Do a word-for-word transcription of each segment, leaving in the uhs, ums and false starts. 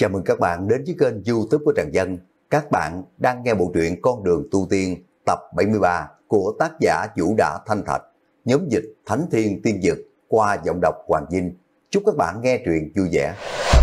Chào mừng các bạn đến với kênh YouTube của Trần Dân. Các bạn đang nghe bộ truyện Con đường tu tiên tập bảy mươi ba của tác giả Vũ Đã Thanh Thạch, nhóm dịch Thánh Thiên Tiên Dực qua giọng đọc Hoàng Vinh. Chúc các bạn nghe truyện vui vẻ.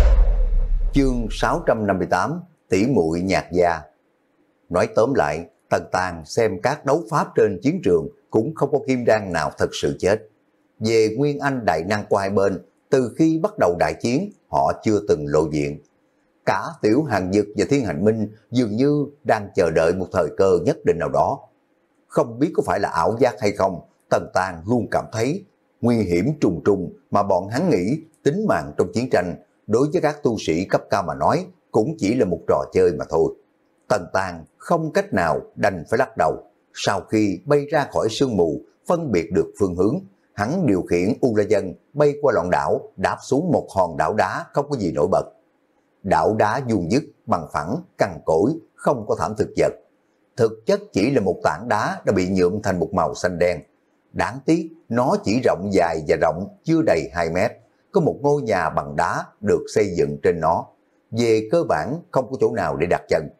Chương sáu trăm năm mươi tám, Tỷ muội nhạc gia. Nói tóm lại, Tần Tàng xem các đấu pháp trên chiến trường cũng không có kim đan nào thật sự chết. Về nguyên anh đại năng của hai bên, từ khi bắt đầu đại chiến, họ chưa từng lộ diện. Cả Tiểu Hàng Dực và Thiên Hành Minh dường như đang chờ đợi một thời cơ nhất định nào đó. Không biết có phải là ảo giác hay không, Tần Tàng luôn cảm thấy nguy hiểm trùng trùng mà bọn hắn nghĩ tính mạng trong chiến tranh đối với các tu sĩ cấp cao mà nói cũng chỉ là một trò chơi mà thôi. Tần Tàng không cách nào đành phải lắc đầu. Sau khi bay ra khỏi sương mù, phân biệt được phương hướng, hắn điều khiển U La Dân bay qua loạn đảo, đáp xuống một hòn đảo đá không có gì nổi bật. Đảo đá vuông dứt, bằng phẳng, cằn cỗi, không có thảm thực vật. Thực chất chỉ là một tảng đá đã bị nhuộm thành một màu xanh đen. Đáng tiếc, nó chỉ rộng dài và rộng chưa đầy hai mét. Có một ngôi nhà bằng đá được xây dựng trên nó. Về cơ bản không có chỗ nào để đặt chân.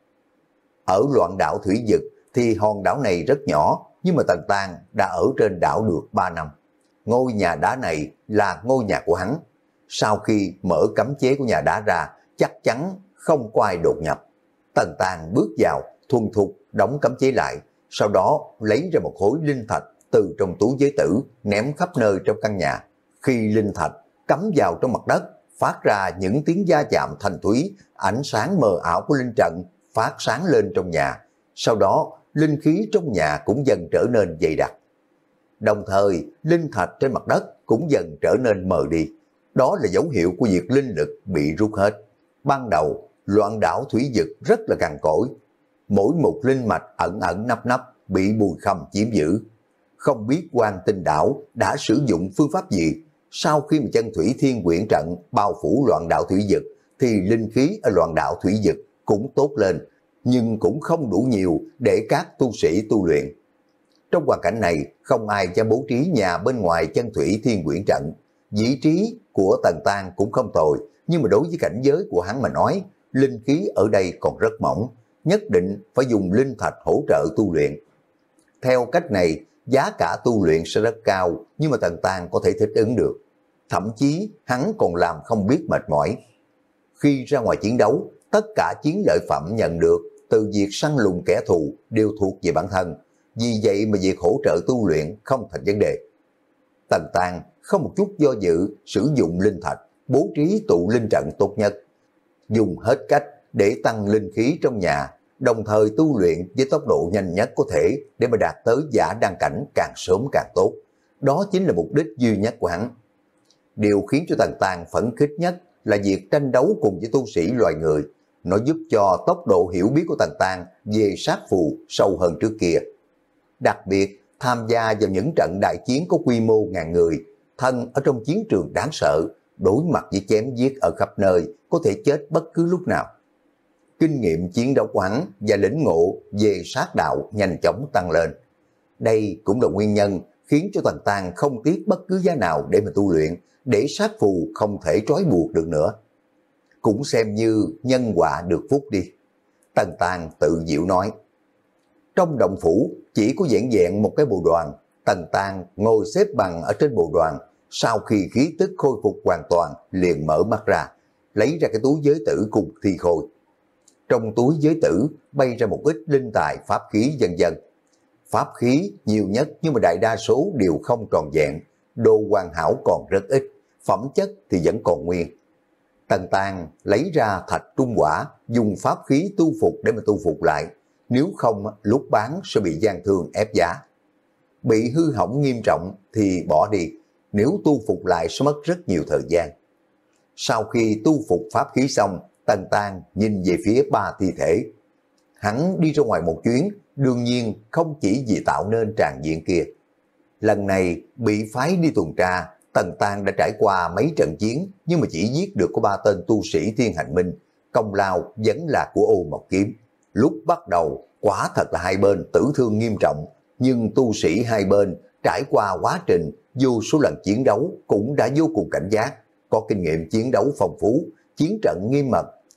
Ở loạn đảo Thủy Dực thì hòn đảo này rất nhỏ, nhưng mà Tần Tàng đã ở trên đảo được ba năm. Ngôi nhà đá này là ngôi nhà của hắn. Sau khi mở cấm chế của nhà đá ra, chắc chắn không có ai đột nhập. Tần Tàng bước vào, thuần thục đóng cấm chế lại, sau đó lấy ra một khối linh thạch từ trong túi giới tử, ném khắp nơi trong căn nhà. Khi linh thạch cắm vào trong mặt đất, phát ra những tiếng va chạm thanh thúy, ánh sáng mờ ảo của linh trận phát sáng lên trong nhà. Sau đó, linh khí trong nhà cũng dần trở nên dày đặc. Đồng thời, linh thạch trên mặt đất cũng dần trở nên mờ đi. Đó là dấu hiệu của việc linh lực bị rút hết. Ban đầu, loạn đảo Thủy Dực rất là cằn cỗi. Mỗi một linh mạch ẩn ẩn nấp nấp bị Bùi Khâm chiếm giữ. Không biết Quan Tinh Đảo đã sử dụng phương pháp gì. Sau khi mà chân thủy thiên quyển trận bao phủ loạn đảo Thủy Dực, thì linh khí ở loạn đảo Thủy Dực cũng tốt lên, nhưng cũng không đủ nhiều để các tu sĩ tu luyện. Trong hoàn cảnh này, không ai dám bố trí nhà bên ngoài chân thủy thiên quyển trận. Vị trí của Tần Tàng cũng không tồi, nhưng mà đối với cảnh giới của hắn mà nói, linh khí ở đây còn rất mỏng, nhất định phải dùng linh thạch hỗ trợ tu luyện. Theo cách này, giá cả tu luyện sẽ rất cao, nhưng mà Tần Tàng có thể thích ứng được. Thậm chí, hắn còn làm không biết mệt mỏi. Khi ra ngoài chiến đấu, tất cả chiến lợi phẩm nhận được từ việc săn lùng kẻ thù đều thuộc về bản thân. Vì vậy mà việc hỗ trợ tu luyện không thành vấn đề. Tần Tàng không một chút do dự sử dụng linh thạch, bố trí tụ linh trận tốt nhất. Dùng hết cách để tăng linh khí trong nhà, đồng thời tu luyện với tốc độ nhanh nhất có thể để mà đạt tới giả đăng cảnh càng sớm càng tốt. Đó chính là mục đích duy nhất của hắn. Điều khiến cho Tần Tàng phấn khích nhất là việc tranh đấu cùng với tu sĩ loài người. Nó giúp cho tốc độ hiểu biết của Tần Tàng về sát phù sâu hơn trước kia. Đặc biệt, tham gia vào những trận đại chiến có quy mô ngàn người, thân ở trong chiến trường đáng sợ, đối mặt với chém giết ở khắp nơi, có thể chết bất cứ lúc nào. Kinh nghiệm chiến đấu của hắn và lĩnh ngộ về sát đạo nhanh chóng tăng lên. Đây cũng là nguyên nhân khiến cho Tần Tàng không tiếc bất cứ giá nào để mà tu luyện, để sát phù không thể trói buộc được nữa. Cũng xem như nhân quả được phúc đi. Tần Tàng tự diệu nói. Trong động phủ chỉ có vẹn vẹn một cái bồ đoàn. Tần Tàng ngồi xếp bằng ở trên bồ đoàn. Sau khi khí tức khôi phục hoàn toàn, liền mở mắt ra, lấy ra cái túi giới tử cùng thi khôi. Trong túi giới tử bay ra một ít linh tài pháp khí vân vân. Pháp khí nhiều nhất nhưng mà đại đa số đều không tròn vẹn. Đồ hoàn hảo còn rất ít, phẩm chất thì vẫn còn nguyên. Tần Tàng lấy ra thạch trung quả, dùng pháp khí tu phục để mà tu phục lại. Nếu không, lúc bán sẽ bị gian thương ép giá. Bị hư hỏng nghiêm trọng thì bỏ đi, nếu tu phục lại sẽ mất rất nhiều thời gian. Sau khi tu phục pháp khí xong, Tần Tàng nhìn về phía ba thi thể. Hắn đi ra ngoài một chuyến, đương nhiên không chỉ vì tạo nên tràng diện kia. Lần này bị phái đi tuần tra, Tần Tàng đã trải qua mấy trận chiến, nhưng mà chỉ giết được có ba tên tu sĩ Thiên Hành Minh, công lao vẫn là của Ô Mộc Kiếm. Lúc bắt đầu, quả thật là hai bên tử thương nghiêm trọng, nhưng tu sĩ hai bên trải qua quá trình vô số lần chiến đấu cũng đã vô cùng cảnh giác, có kinh nghiệm chiến đấu phong phú, chiến trận nghiêm mật,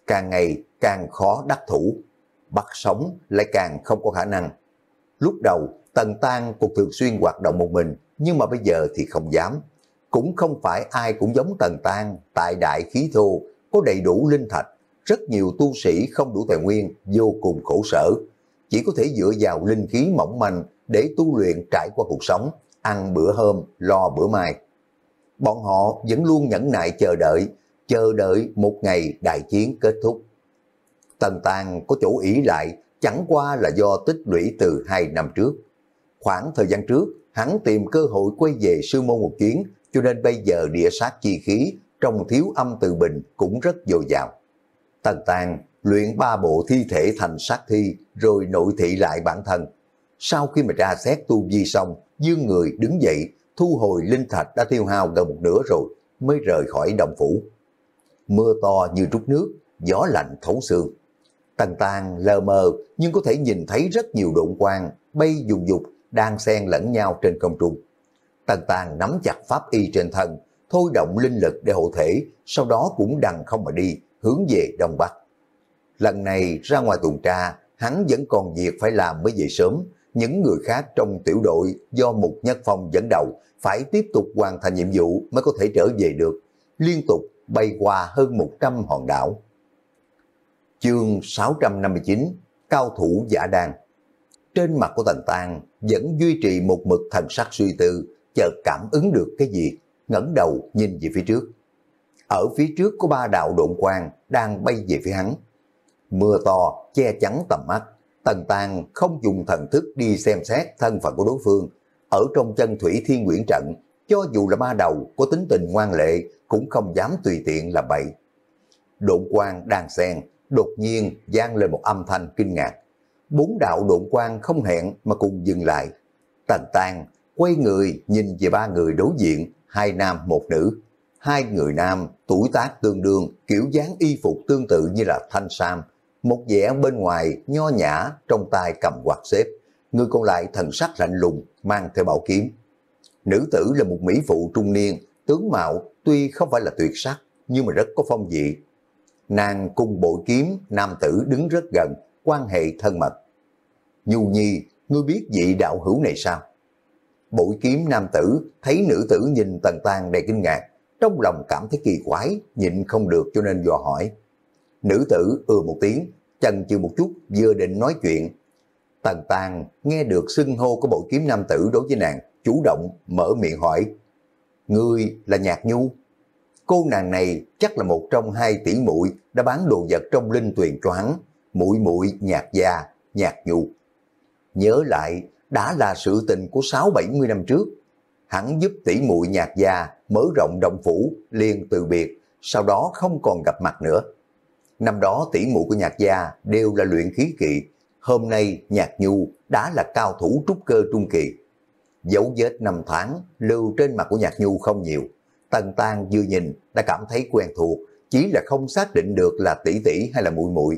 càng ngày càng khó đắc thủ, bắt sống lại càng không có khả năng. Lúc đầu Tần Tang cũng thường xuyên hoạt động một mình, nhưng mà bây giờ thì không dám. Cũng không phải ai cũng giống Tần Tang, tại đại khí thô, có đầy đủ linh thạch, rất nhiều tu sĩ không đủ tài nguyên, vô cùng khổ sở. Chỉ có thể dựa vào linh khí mỏng manh để tu luyện trải qua cuộc sống, ăn bữa hôm, lo bữa mai. Bọn họ vẫn luôn nhẫn nại chờ đợi, chờ đợi một ngày đại chiến kết thúc. Tần Tang có chỗ ỷ lại chẳng qua là do tích lũy từ hai năm trước. Khoảng thời gian trước, hắn tìm cơ hội quay về sư môn một chuyến, cho nên bây giờ địa sát chi khí trong thiếu âm từ bình cũng rất dồi dào. Tần Tang luyện ba bộ thi thể thành sát thi rồi nội thị lại bản thân. Sau khi mà tra xét tu vi xong, dương người đứng dậy, thu hồi linh thạch đã tiêu hao gần một nửa rồi, mới rời khỏi động phủ. Mưa to như trút nước, gió lạnh thấu xương. Tần Tang lờ mờ nhưng có thể nhìn thấy rất nhiều độn quang bay dùng dục đang xen lẫn nhau trên không trung. Tần Tang nắm chặt pháp y trên thân, thôi động linh lực để hộ thể, sau đó cũng đằng không mà đi, hướng về đông bắc. Lần này ra ngoài tuần tra, hắn vẫn còn việc phải làm mới về sớm. Những người khác trong tiểu đội do Mục Nhất Phong dẫn đầu phải tiếp tục hoàn thành nhiệm vụ mới có thể trở về được, liên tục bay qua hơn một trăm hòn đảo. Chương sáu trăm năm mươi chín, cao thủ giả đan. Trên mặt của Tần Tang vẫn duy trì một mực thần sắc suy tư, chợt cảm ứng được cái gì, ngẩng đầu nhìn về phía trước. Ở phía trước có ba đạo độn quang đang bay về phía hắn. Mưa to che chắn tầm mắt, Tần Tang không dùng thần thức đi xem xét thân phận của đối phương. Ở trong chân thủy thiên quyển trận, cho dù là ba đầu có tính tình ngoan lệ cũng không dám tùy tiện làm bậy. Độn quang đang xen, đột nhiên vang lên một âm thanh kinh ngạc. Bốn đạo độn quang không hẹn mà cùng dừng lại. Tần Tang quay người nhìn về ba người đối diện, hai nam một nữ. Hai người nam tuổi tác tương đương, kiểu dáng y phục tương tự như là thanh sam. Một vẻ bên ngoài nho nhã, trong tay cầm quạt xếp. Người còn lại thần sắc lạnh lùng, mang theo bảo kiếm. Nữ tử là một mỹ phụ trung niên, tướng mạo tuy không phải là tuyệt sắc, nhưng mà rất có phong vị. Nàng cùng bội kiếm nam tử đứng rất gần, quan hệ thân mật. Nhu Nhi, ngươi biết vị đạo hữu này sao? Bội kiếm nam tử thấy nữ tử nhìn Tần Tang đầy kinh ngạc, trong lòng cảm thấy kỳ quái, nhịn không được cho nên dò hỏi. Nữ tử ư một tiếng, chần chừ một chút, vừa định nói chuyện. Tần Tang nghe được xưng hô của bội kiếm nam tử đối với nàng, chủ động mở miệng hỏi. Ngươi là Nhạc Nhu? Cô nàng này chắc là một trong hai tỷ muội đã bán đồ vật trong linh tuyền cho hắn, muội muội Nhạc gia, Nhạc Nhu. Nhớ lại, đã là sự tình của sáu bảy mươi năm trước. Hắn giúp tỷ muội Nhạc gia mở rộng động phủ, liền từ biệt, sau đó không còn gặp mặt nữa. Năm đó tỷ muội của Nhạc gia đều là luyện khí kỳ, hôm nay Nhạc Nhu đã là cao thủ trúc cơ trung kỳ. Dấu vết năm tháng lưu trên mặt của Nhạc Nhu không nhiều. Tần Tang vừa nhìn đã cảm thấy quen thuộc, chỉ là không xác định được là tỷ tỷ hay là muội muội.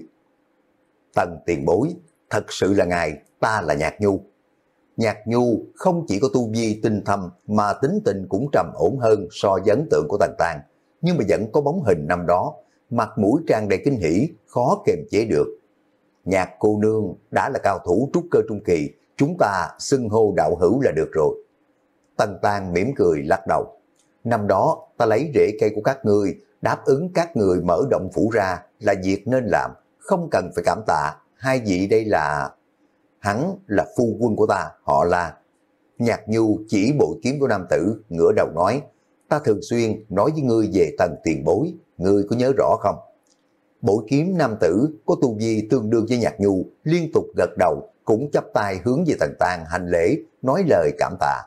Tần tiền bối, thật sự là ngài, ta là Nhạc Nhu. Nhạc Nhu không chỉ có tu vi tinh thâm mà tính tình cũng trầm ổn hơn so với ấn tượng của Tần Tang, nhưng mà vẫn có bóng hình năm đó, mặt mũi tràn đầy kinh hỉ, khó kiềm chế được. Nhạc cô nương đã là cao thủ trúc cơ trung kỳ, chúng ta xưng hô đạo hữu là được rồi. Tần Tang mỉm cười lắc đầu. Năm đó ta lấy rễ cây của các ngươi, đáp ứng các người mở động phủ ra là việc nên làm, không cần phải cảm tạ. Hai vị đây là... Hắn là phu quân của ta, họ là... Nhạc Nhu chỉ bội kiếm của nam tử, ngửa đầu nói. Ta thường xuyên nói với ngươi về Tần tiền bối, ngươi có nhớ rõ không? Bội kiếm nam tử có tu vi tương đương với Nhạc Nhu, liên tục gật đầu, cũng chắp tay hướng về Tần Tang hành lễ, nói lời cảm tạ.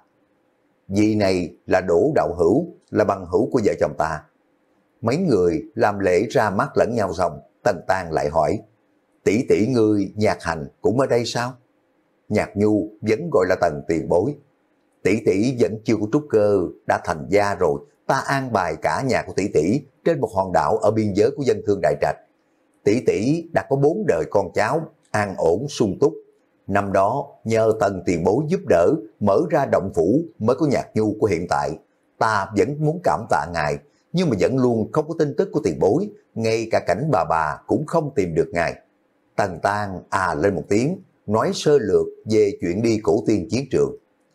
Vị này là Đỗ đạo hữu, là bằng hữu của vợ chồng ta. Mấy người làm lễ ra mắt lẫn nhau xong, Tần Tang lại hỏi, tỷ tỷ ngươi Nhạc Hành cũng ở đây sao? Nhạc Nhu vẫn gọi là Tần tiền bối. Tỷ tỷ vẫn chưa có trúc cơ, đã thành gia rồi, ta an bài cả nhà của tỷ tỷ trên một hòn đảo ở biên giới của dân thương Đại Trạch. Tỷ tỷ đã có bốn đời con cháu, an ổn sung túc. Năm đó nhờ Tần tiền bối giúp đỡ, mở ra động phủ mới có Nhạc Nhu của hiện tại. Ta vẫn muốn cảm tạ ngài, nhưng mà vẫn luôn không có tin tức của tiền bối, ngay cả cảnh bà bà cũng không tìm được ngài. Tần Tang à lên một tiếng, nói sơ lược về chuyện đi cổ tiên chiến trường.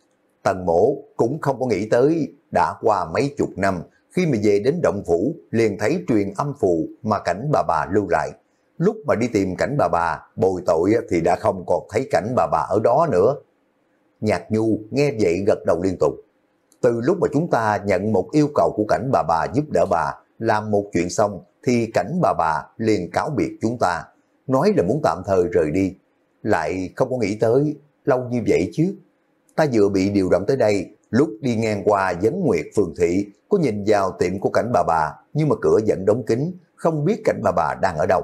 Tần Mỗ cũng không có nghĩ tới, đã qua mấy chục năm, khi mà về đến động phủ, liền thấy truyền âm phù mà cảnh bà bà lưu lại. Lúc mà đi tìm cảnh bà bà, bồi tội thì đã không còn thấy cảnh bà bà ở đó nữa. Nhạc Nhu nghe vậy gật đầu liên tục. Từ lúc mà chúng ta nhận một yêu cầu của cảnh bà bà giúp đỡ bà, làm một chuyện xong, thì cảnh bà bà liền cáo biệt chúng ta, nói là muốn tạm thời rời đi. Lại không có nghĩ tới, lâu như vậy chứ. Ta vừa bị điều động tới đây, lúc đi ngang qua Vấn Nguyệt Phường Thị, có nhìn vào tiệm của cảnh bà bà, nhưng mà cửa vẫn đóng kín, không biết cảnh bà bà đang ở đâu.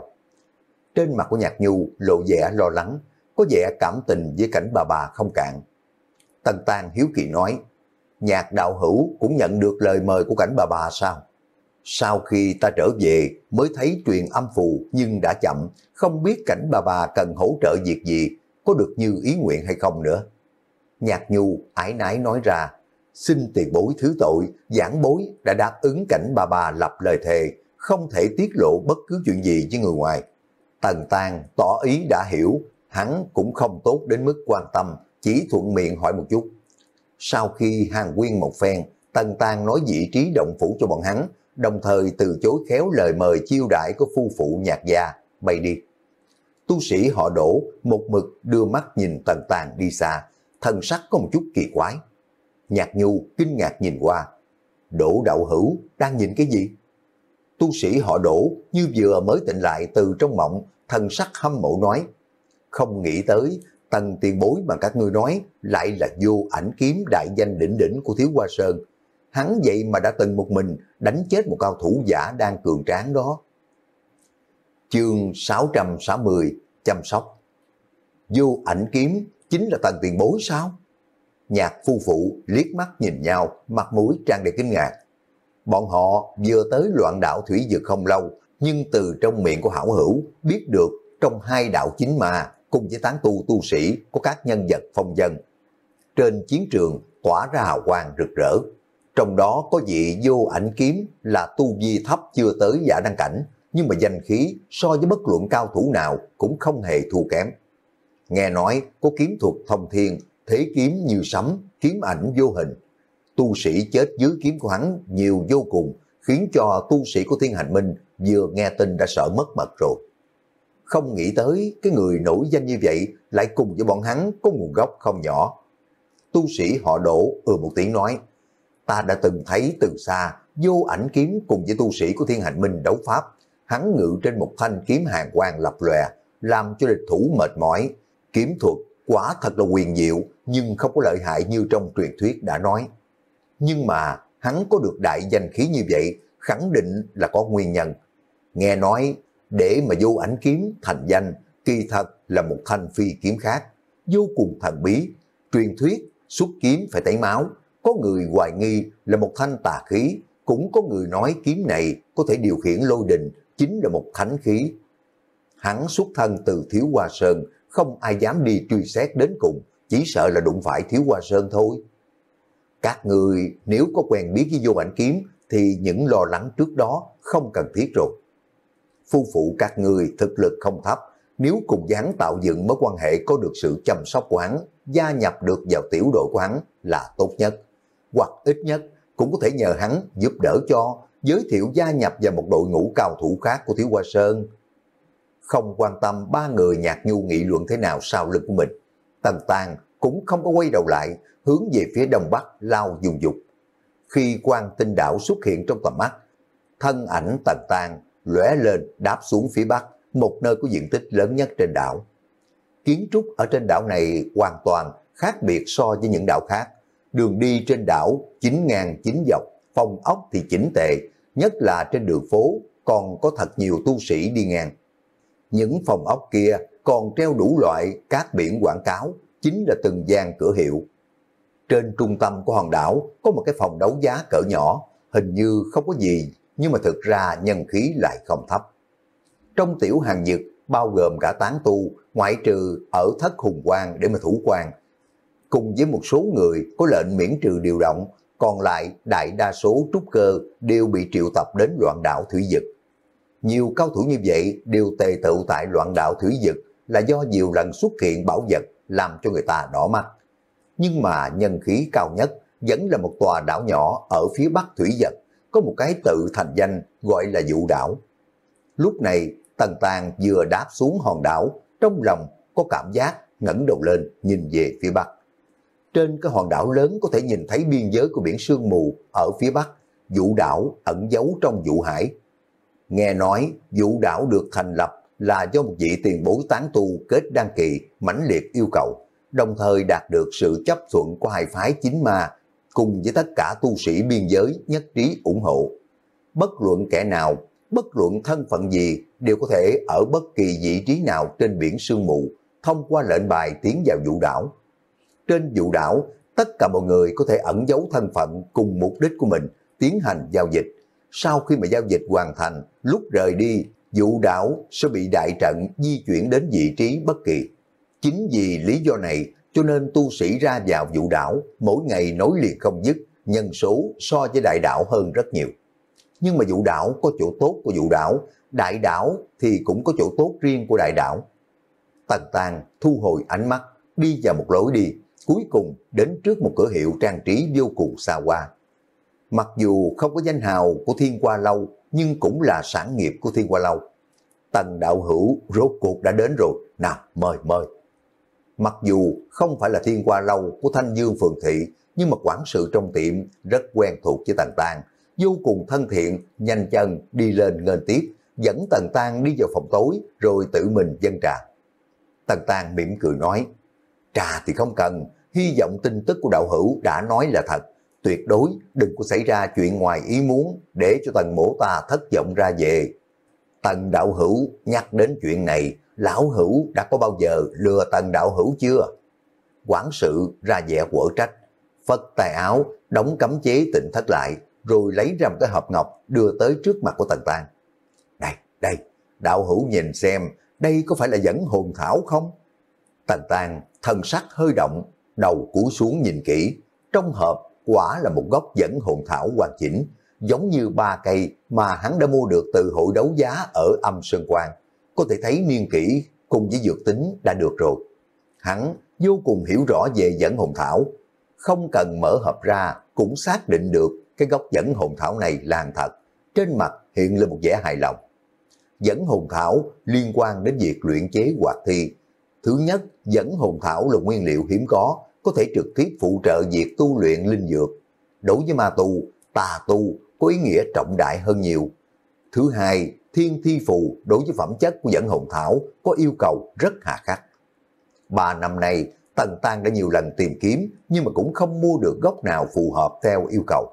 Trên mặt của Nhạc Nhu lộ vẻ lo lắng, có vẻ cảm tình với cảnh bà bà không cạn. Tần Tang hiếu kỳ nói, Nhạc đạo hữu cũng nhận được lời mời của cảnh bà bà sao? Sau khi ta trở về mới thấy truyền âm phù nhưng đã chậm, không biết cảnh bà bà cần hỗ trợ việc gì, có được như ý nguyện hay không nữa. Nhạc Nhu ái nái nói ra, xin tiền bối thứ tội, giảng bối đã đáp ứng cảnh bà bà lập lời thề, không thể tiết lộ bất cứ chuyện gì với người ngoài. Tần Tang tỏ ý đã hiểu, hắn cũng không tốt đến mức quan tâm, chỉ thuận miệng hỏi một chút. Sau khi hàn huyên một phen, Tần Tang nói vị trí động phủ cho bọn hắn, đồng thời từ chối khéo lời mời chiêu đãi của phu phụ Nhạc gia, bay đi. Tu sĩ họ Đỗ một mực đưa mắt nhìn Tần Tang đi xa, thần sắc có một chút kỳ quái. Nhạc Nhu kinh ngạc nhìn qua, Đỗ đạo hữu đang nhìn cái gì? Tu sĩ họ Đỗ như vừa mới tỉnh lại từ trong mộng, thần sắc hâm mộ nói, không nghĩ tới Tần tiền bối mà các ngươi nói lại là Vô Ảnh Kiếm đại danh đỉnh đỉnh của Thiếu Hoa Sơn. Hắn vậy mà đã từng một mình đánh chết một cao thủ giả đang cường tráng đó. Chương sáu trăm sáu mươi, chăm sóc. Vô Ảnh Kiếm chính là Tần tiền bối sao? Nhạc phu phụ liếc mắt nhìn nhau, mặt mũi tràn đầy kinh ngạc. Bọn họ vừa tới loạn đảo Thủy Vực không lâu, nhưng từ trong miệng của hảo hữu biết được trong hai đạo chính ma cùng với tán tu tu sĩ có các nhân vật phong dân. Trên chiến trường tỏa ra hào quang rực rỡ. Trong đó có vị Vô Ảnh Kiếm là tu vi thấp chưa tới giả đăng cảnh, nhưng mà danh khí so với bất luận cao thủ nào cũng không hề thua kém. Nghe nói có kiếm thuật thông thiên, thế kiếm như sấm, kiếm ảnh vô hình. Tu sĩ chết dưới kiếm của hắn nhiều vô cùng, khiến cho tu sĩ của Thiên Hành Minh vừa nghe tin đã sợ mất mật rồi. Không nghĩ tới cái người nổi danh như vậy lại cùng với bọn hắn có nguồn gốc không nhỏ. Tu sĩ họ Đỗ ừ một tiếng nói, ta đã từng thấy từ xa Vô Ảnh Kiếm cùng với tu sĩ của Thiên Hành Minh đấu pháp, hắn ngự trên một thanh kiếm hàng quang lập lòe, làm cho địch thủ mệt mỏi. Kiếm thuật quả thật là huyền diệu, nhưng không có lợi hại như trong truyền thuyết đã nói. Nhưng mà hắn có được đại danh khí như vậy, khẳng định là có nguyên nhân. Nghe nói, để mà Vô Ảnh Kiếm thành danh, kỳ thật là một thanh phi kiếm khác, vô cùng thần bí. Truyền thuyết xuất kiếm phải tẩy máu, có người hoài nghi là một thanh tà khí, cũng có người nói kiếm này có thể điều khiển lôi đình, chính là một thánh khí. Hắn xuất thân từ Thiếu Hoa Sơn, không ai dám đi truy xét đến cùng, chỉ sợ là đụng phải Thiếu Hoa Sơn thôi. Các người nếu có quen biết với Vô Ảnh Kiếm thì những lo lắng trước đó không cần thiết rồi. Phu phụ các người thực lực không thấp, nếu cùng với hắn tạo dựng mối quan hệ có được sự chăm sóc của hắn, gia nhập được vào tiểu đội của hắn là tốt nhất. Hoặc ít nhất cũng có thể nhờ hắn giúp đỡ cho, giới thiệu gia nhập vào một đội ngũ cao thủ khác của Thiếu Hoa Sơn. Không quan tâm ba người Nhạc Nhu nghị luận thế nào sau lưng của mình, Tần Tang cũng không có quay đầu lại, hướng về phía đông bắc lao dùng dục. Khi Quang Tinh Đảo xuất hiện trong tầm mắt, thân ảnh Tần Tang lóe lên đáp xuống phía bắc, một nơi có diện tích lớn nhất trên đảo. Kiến trúc ở trên đảo này hoàn toàn khác biệt so với những đảo khác. Đường đi trên đảo chín ngang chín dọc, phòng ốc thì chỉnh tề, nhất là trên đường phố còn có thật nhiều tu sĩ đi ngang. Những phòng ốc kia còn treo đủ loại các biển quảng cáo, chính là từng gian cửa hiệu. Trên trung tâm của hòn đảo có một cái phòng đấu giá cỡ nhỏ, hình như không có gì, nhưng mà thực ra nhân khí lại không thấp. Trong tiểu hàng dực bao gồm cả tán tu, ngoại trừ ở Thất Hùng Quan để mà thủ quan, cùng với một số người có lệnh miễn trừ điều động, còn lại đại đa số trúc cơ đều bị triệu tập đến loạn đạo thủy vực. Nhiều cao thủ như vậy đều tề tựu tại loạn đạo thủy vực là do nhiều lần xuất hiện bảo vật làm cho người ta đỏ mắt. Nhưng mà nhân khí cao nhất vẫn là một tòa đảo nhỏ ở phía bắc thủy vực, có một cái tự thành danh gọi là Vũ Đảo. Lúc này Tần Tàng vừa đáp xuống hòn đảo, trong lòng có cảm giác ngẩng đầu lên nhìn về phía bắc. Trên cái hòn đảo lớn có thể nhìn thấy biên giới của biển sương mù ở phía bắc, Vũ Đảo ẩn giấu trong Vũ Hải. Nghe nói Vũ Đảo được thành lập là do một vị tiền bối tán tu kết đan kỳ mãnh liệt yêu cầu, đồng thời đạt được sự chấp thuận của hai phái chính ma, cùng với tất cả tu sĩ biên giới nhất trí ủng hộ. Bất luận kẻ nào, bất luận thân phận gì, đều có thể ở bất kỳ vị trí nào trên biển sương mù, thông qua lệnh bài tiến vào Vũ Đảo. Trên Vũ Đảo, tất cả mọi người có thể ẩn giấu thân phận cùng mục đích của mình, tiến hành giao dịch. Sau khi mà giao dịch hoàn thành, lúc rời đi, Vũ Đảo sẽ bị đại trận di chuyển đến vị trí bất kỳ. Chính vì lý do này, cho nên tu sĩ ra vào Vũ Đảo mỗi ngày nối liền không dứt, nhân số so với đại đảo hơn rất nhiều. Nhưng mà Vũ Đảo có chỗ tốt của Vũ Đảo, đại đảo thì cũng có chỗ tốt riêng của đại đảo. Tần Tàng thu hồi ánh mắt, đi vào một lối đi, cuối cùng đến trước một cửa hiệu trang trí vô cùng xa hoa. Mặc dù không có danh hào của Thiên Hoa Lâu, nhưng cũng là sản nghiệp của Thiên Hoa Lâu. Tần đạo hữu rốt cuộc đã đến rồi, nào mời mời. Mặc dù không phải là Thiên Hoa Lâu của Thanh Dương Phường Thị, nhưng mà quản sự trong tiệm rất quen thuộc với Tần Tàng, vô cùng thân thiện, nhanh chân đi lên nghênh tiếp, dẫn Tần Tàng đi vào phòng tối rồi tự mình dâng trà. Tần Tàng mỉm cười nói, trà thì không cần, hy vọng tin tức của đạo hữu đã nói là thật, tuyệt đối đừng có xảy ra chuyện ngoài ý muốn để cho Tần mỗ ta thất vọng ra về. Tần đạo hữu nhắc đến chuyện này, lão hữu đã có bao giờ lừa Tần đạo hữu chưa? Quản sự ra vẻ quở trách, phất tay áo, đóng cấm chế Tịnh Thất lại, rồi lấy ra một cái hộp ngọc đưa tới trước mặt của Tần Tàng. Đây, đây, đạo hữu nhìn xem, đây có phải là dẫn hồn thảo không? Tần Tàng thần sắc hơi động, đầu cúi xuống nhìn kỹ, trong hộp quả là một gốc dẫn hồn thảo hoàn chỉnh, giống như ba cây mà hắn đã mua được từ hội đấu giá ở Âm Sơn Quan. Có thể thấy niên kỷ cùng với dược tính đã được rồi. Hắn vô cùng hiểu rõ về dẫn hồn thảo, không cần mở hộp ra cũng xác định được cái gốc dẫn hồn thảo này là hàng thật, trên mặt hiện lên một vẻ hài lòng. Dẫn hồn thảo liên quan đến việc luyện chế hoạt thi. Thứ nhất, dẫn hồn thảo là nguyên liệu hiếm có, có thể trực tiếp phụ trợ việc tu luyện linh dược. Đối với ma tu, tà tu có ý nghĩa trọng đại hơn nhiều. Thứ hai, thiên thi phù đối với phẩm chất của dẫn hồn thảo có yêu cầu rất hà khắc. Ba năm nay, Tần Tàng đã nhiều lần tìm kiếm nhưng mà cũng không mua được gốc nào phù hợp theo yêu cầu.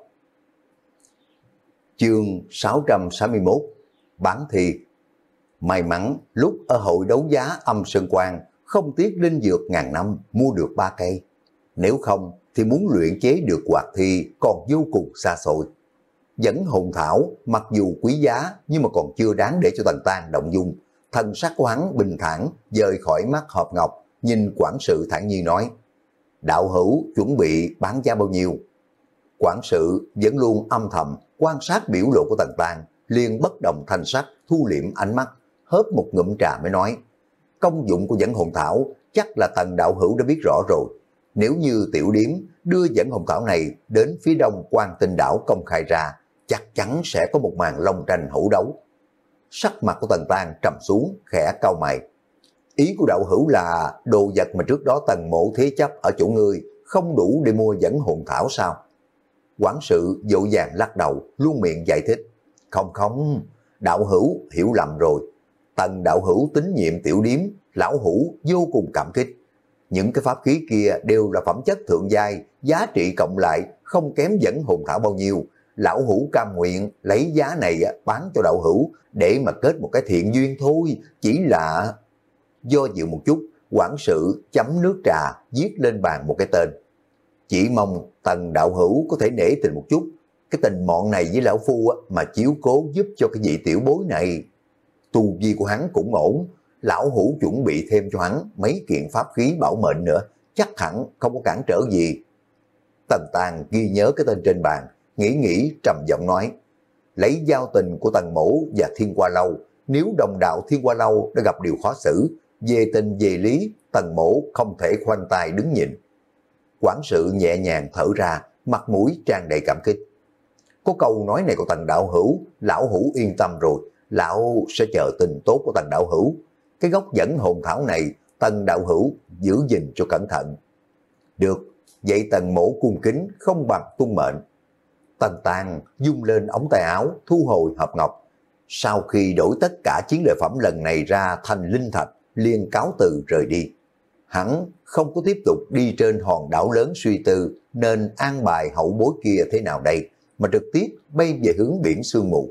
Chương sáu trăm sáu mươi mốt, bán thi. May mắn lúc ở hội đấu giá Âm Sơn Quan không tiếc linh dược ngàn năm mua được ba cây. Nếu không thì muốn luyện chế được hoạt thi còn vô cùng xa xôi. Dẫn hồn thảo mặc dù quý giá nhưng mà còn chưa đáng để cho Tần Tàng động dung. Thần sắc của hắn bình thản dời khỏi mắt hộp ngọc, nhìn quản sự thản nhiên nói, đạo hữu chuẩn bị bán giá bao nhiêu? Quản sự vẫn luôn âm thầm quan sát biểu lộ của Tần Tàng, liền bất động thanh sắc thu liễm ánh mắt, hớp một ngụm trà mới nói, công dụng của dẫn hồn thảo chắc là Tần đạo hữu đã biết rõ rồi. Nếu như tiểu điếm đưa dẫn hồn thảo này đến phía đông Quan Tinh đảo công khai ra, chắc chắn sẽ có một màn long tranh hữu đấu. Sắc mặt của Tần Tàng trầm xuống, khẽ cau mày. Ý của đạo hữu là đồ vật mà trước đó Tần mộ thế chấp ở chỗ ngươi không đủ để mua dẫn hồn thảo sao? Quản sự vội vàng lắc đầu, luôn miệng giải thích. Không không, đạo hữu hiểu lầm rồi. Tần đạo hữu tín nhiệm tiểu điếm, lão hữu vô cùng cảm kích. Những cái pháp khí kia đều là phẩm chất thượng giai, giá trị cộng lại không kém dẫn hồn thảo bao nhiêu. Lão hữu cam nguyện lấy giá này bán cho đạo hữu để mà kết một cái thiện duyên thôi, chỉ là... Do dự một chút, quản sự chấm nước trà viết lên bàn một cái tên. Chỉ mong Tần đạo hữu có thể nể tình một chút, cái tình mọn này với lão phu mà chiếu cố giúp cho cái vị tiểu bối này. Tu vi của hắn cũng ổn, lão hữu chuẩn bị thêm cho hắn mấy kiện pháp khí bảo mệnh nữa, chắc hẳn không có cản trở gì. Tần Tàng ghi nhớ cái tên trên bàn, nghĩ nghĩ trầm giọng nói, lấy giao tình của Tần Mỗ và Thiên Hoa Lâu, nếu đồng đạo Thiên Hoa Lâu đã gặp điều khó xử, về tình về lý, Tần Mỗ không thể khoanh tay đứng nhìn. Quản sự nhẹ nhàng thở ra, mặt mũi tràn đầy cảm kích. Có câu nói này của Tần đạo hữu, lão hữu yên tâm rồi, lão sẽ chờ tình tốt của Tần đạo hữu. Cái gốc dẫn hồn thảo này, Tần đạo hữu giữ gìn cho cẩn thận. Được, vậy Tần Mỗ cung kính không bằng tuân mệnh. Tần Tàng dung lên ống tay áo, thu hồi hộp ngọc. Sau khi đổi tất cả chiến lợi phẩm lần này ra thành linh thạch, liền cáo từ rời đi. Hắn không có tiếp tục đi trên hòn đảo lớn suy tư nên an bài hậu bối kia thế nào đây, mà trực tiếp bay về hướng biển sương mù.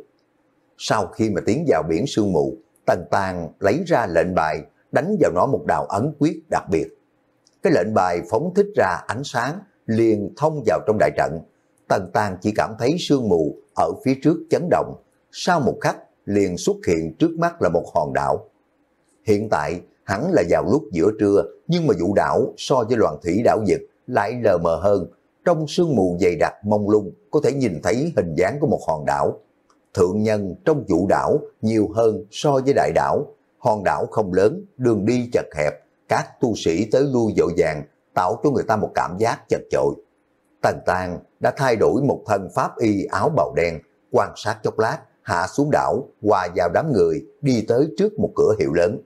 Sau khi mà tiến vào biển sương mù, Tần Tàng lấy ra lệnh bài, đánh vào nó một đạo ấn quyết đặc biệt. Cái lệnh bài phóng thích ra ánh sáng, liền thông vào trong đại trận. Tần Tàng chỉ cảm thấy sương mù ở phía trước chấn động, sau một khắc liền xuất hiện trước mắt là một hòn đảo. Hiện tại hẳn là vào lúc giữa trưa, nhưng mà vũ đảo so với loạn thủy đảo vực lại lờ mờ hơn. Trong sương mù dày đặc mông lung có thể nhìn thấy hình dáng của một hòn đảo. Thượng nhân trong vũ đảo nhiều hơn so với đại đảo. Hòn đảo không lớn, đường đi chật hẹp, các tu sĩ tới lui dội vàng, tạo cho người ta một cảm giác chật chội. Tần Tàng đã thay đổi một thân pháp y áo bào đen, quan sát chốc lát, hạ xuống đảo, hòa vào đám người, đi tới trước một cửa hiệu lớn.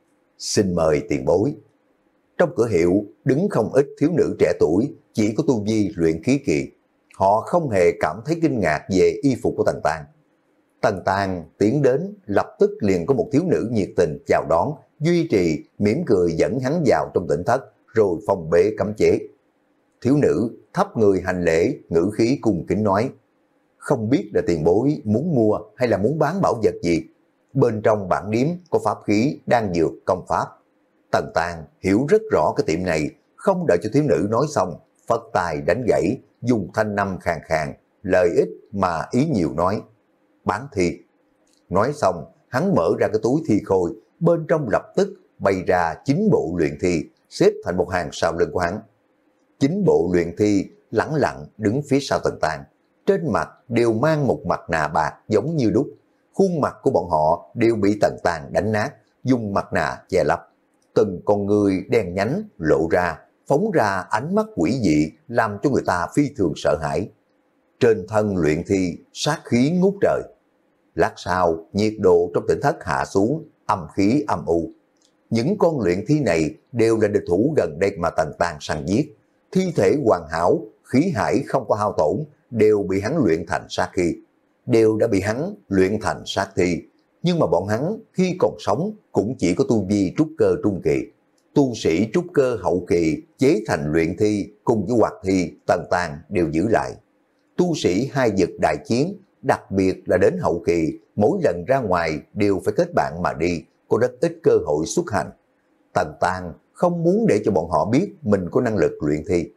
Xin mời tiền bối. Trong cửa hiệu đứng không ít thiếu nữ trẻ tuổi, chỉ có tu vi luyện khí kỳ. Họ không hề cảm thấy kinh ngạc về y phục của Tần Tàng. Tần Tàng tiến đến, lập tức liền có một thiếu nữ nhiệt tình chào đón, duy trì, mỉm cười dẫn hắn vào trong tỉnh thất, rồi phong bế cấm chế. Thiếu nữ thấp người hành lễ, ngữ khí cung kính nói, không biết là tiền bối muốn mua hay là muốn bán bảo vật gì. Bên trong bản điếm có pháp khí, đang dược, công pháp. Tần Tàng hiểu rất rõ cái tiệm này, không đợi cho thiếu nữ nói xong, phất tài đánh gãy, dùng thanh năm khàn khàn, lời ít mà ý nhiều nói, bán thi. Nói xong, hắn mở ra cái túi thi khôi, bên trong lập tức bày ra chín bộ luyện thi, xếp thành một hàng sau lưng của hắn. Chín bộ luyện thi lẳng lặng đứng phía sau Tần Tàng, trên mặt đều mang một mặt nạ bạc giống như đúc. Khuôn mặt của bọn họ đều bị Tần Tàng đánh nát, dùng mặt nạ che lấp. Từng con người đen nhánh lộ ra, phóng ra ánh mắt quỷ dị, làm cho người ta phi thường sợ hãi. Trên thân luyện thi sát khí ngút trời. Lát sau, nhiệt độ trong tỉnh thất hạ xuống, âm khí âm u. Những con luyện thi này đều là địch thủ gần đây mà Tần Tàng săn giết. Thi thể hoàn hảo, khí hải không có hao tổn, đều bị hắn luyện thành sát khí. Đều đã bị hắn luyện thành sát thi. Nhưng mà bọn hắn khi còn sống cũng chỉ có tu vi trúc cơ trung kỳ. Tu sĩ trúc cơ hậu kỳ chế thành luyện thi cùng với hoạt thi, Tần Tàng đều giữ lại. Tu sĩ hai vực đại chiến, đặc biệt là đến hậu kỳ, mỗi lần ra ngoài đều phải kết bạn mà đi, có rất ít cơ hội xuất hành. Tần Tàng không muốn để cho bọn họ biết mình có năng lực luyện thi.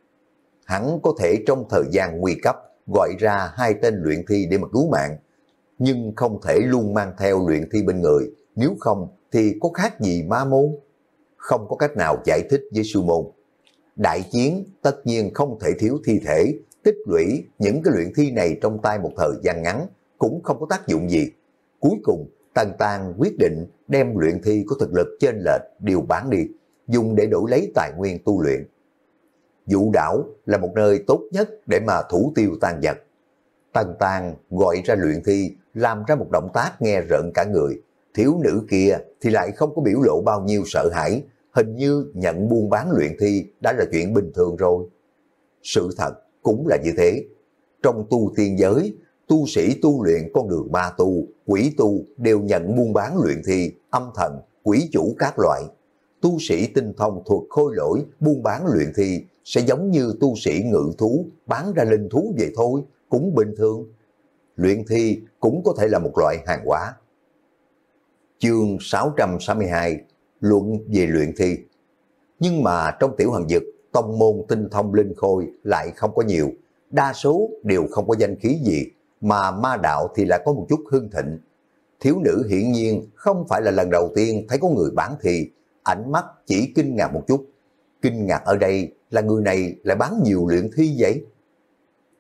Hắn có thể trong thời gian nguy cấp gọi ra hai tên luyện thi để mà cứu mạng, nhưng không thể luôn mang theo luyện thi bên người, nếu không thì có khác gì ma môn. Không có cách nào giải thích với sư môn. Đại chiến tất nhiên không thể thiếu thi thể, tích lũy những cái luyện thi này trong tay một thời gian ngắn cũng không có tác dụng gì. Cuối cùng Tần Tàng quyết định đem luyện thi có thực lực trên lệch đều bán đi, dùng để đổi lấy tài nguyên tu luyện. Vũ đảo là một nơi tốt nhất để mà thủ tiêu tàn vật. Tần Tàng gọi ra luyện thi, làm ra một động tác nghe rợn cả người. Thiếu nữ kia thì lại không có biểu lộ bao nhiêu sợ hãi, hình như nhận buôn bán luyện thi đã là chuyện bình thường rồi. Sự thật cũng là như thế. Trong tu tiên giới, tu sĩ tu luyện con đường ma tu, quỷ tu đều nhận buôn bán luyện thi, âm thần, quỷ chủ các loại. Tu sĩ tinh thông thuật khôi lỗi buôn bán luyện thi sẽ giống như tu sĩ ngự thú bán ra linh thú vậy thôi, cũng bình thường. Luyện thi cũng có thể là một loại hàng hóa. Chương sáu trăm sáu mươi hai, luận về luyện thi. Nhưng mà trong tiểu hằng vực, tông môn tinh thông linh khôi lại không có nhiều, đa số đều không có danh khí gì, mà ma đạo thì lại có một chút hưng thịnh. Thiếu nữ hiển nhiên không phải là lần đầu tiên thấy có người bán thi, ánh mắt chỉ kinh ngạc một chút. Kinh ngạc ở đây là người này lại bán nhiều luyện thi vậy?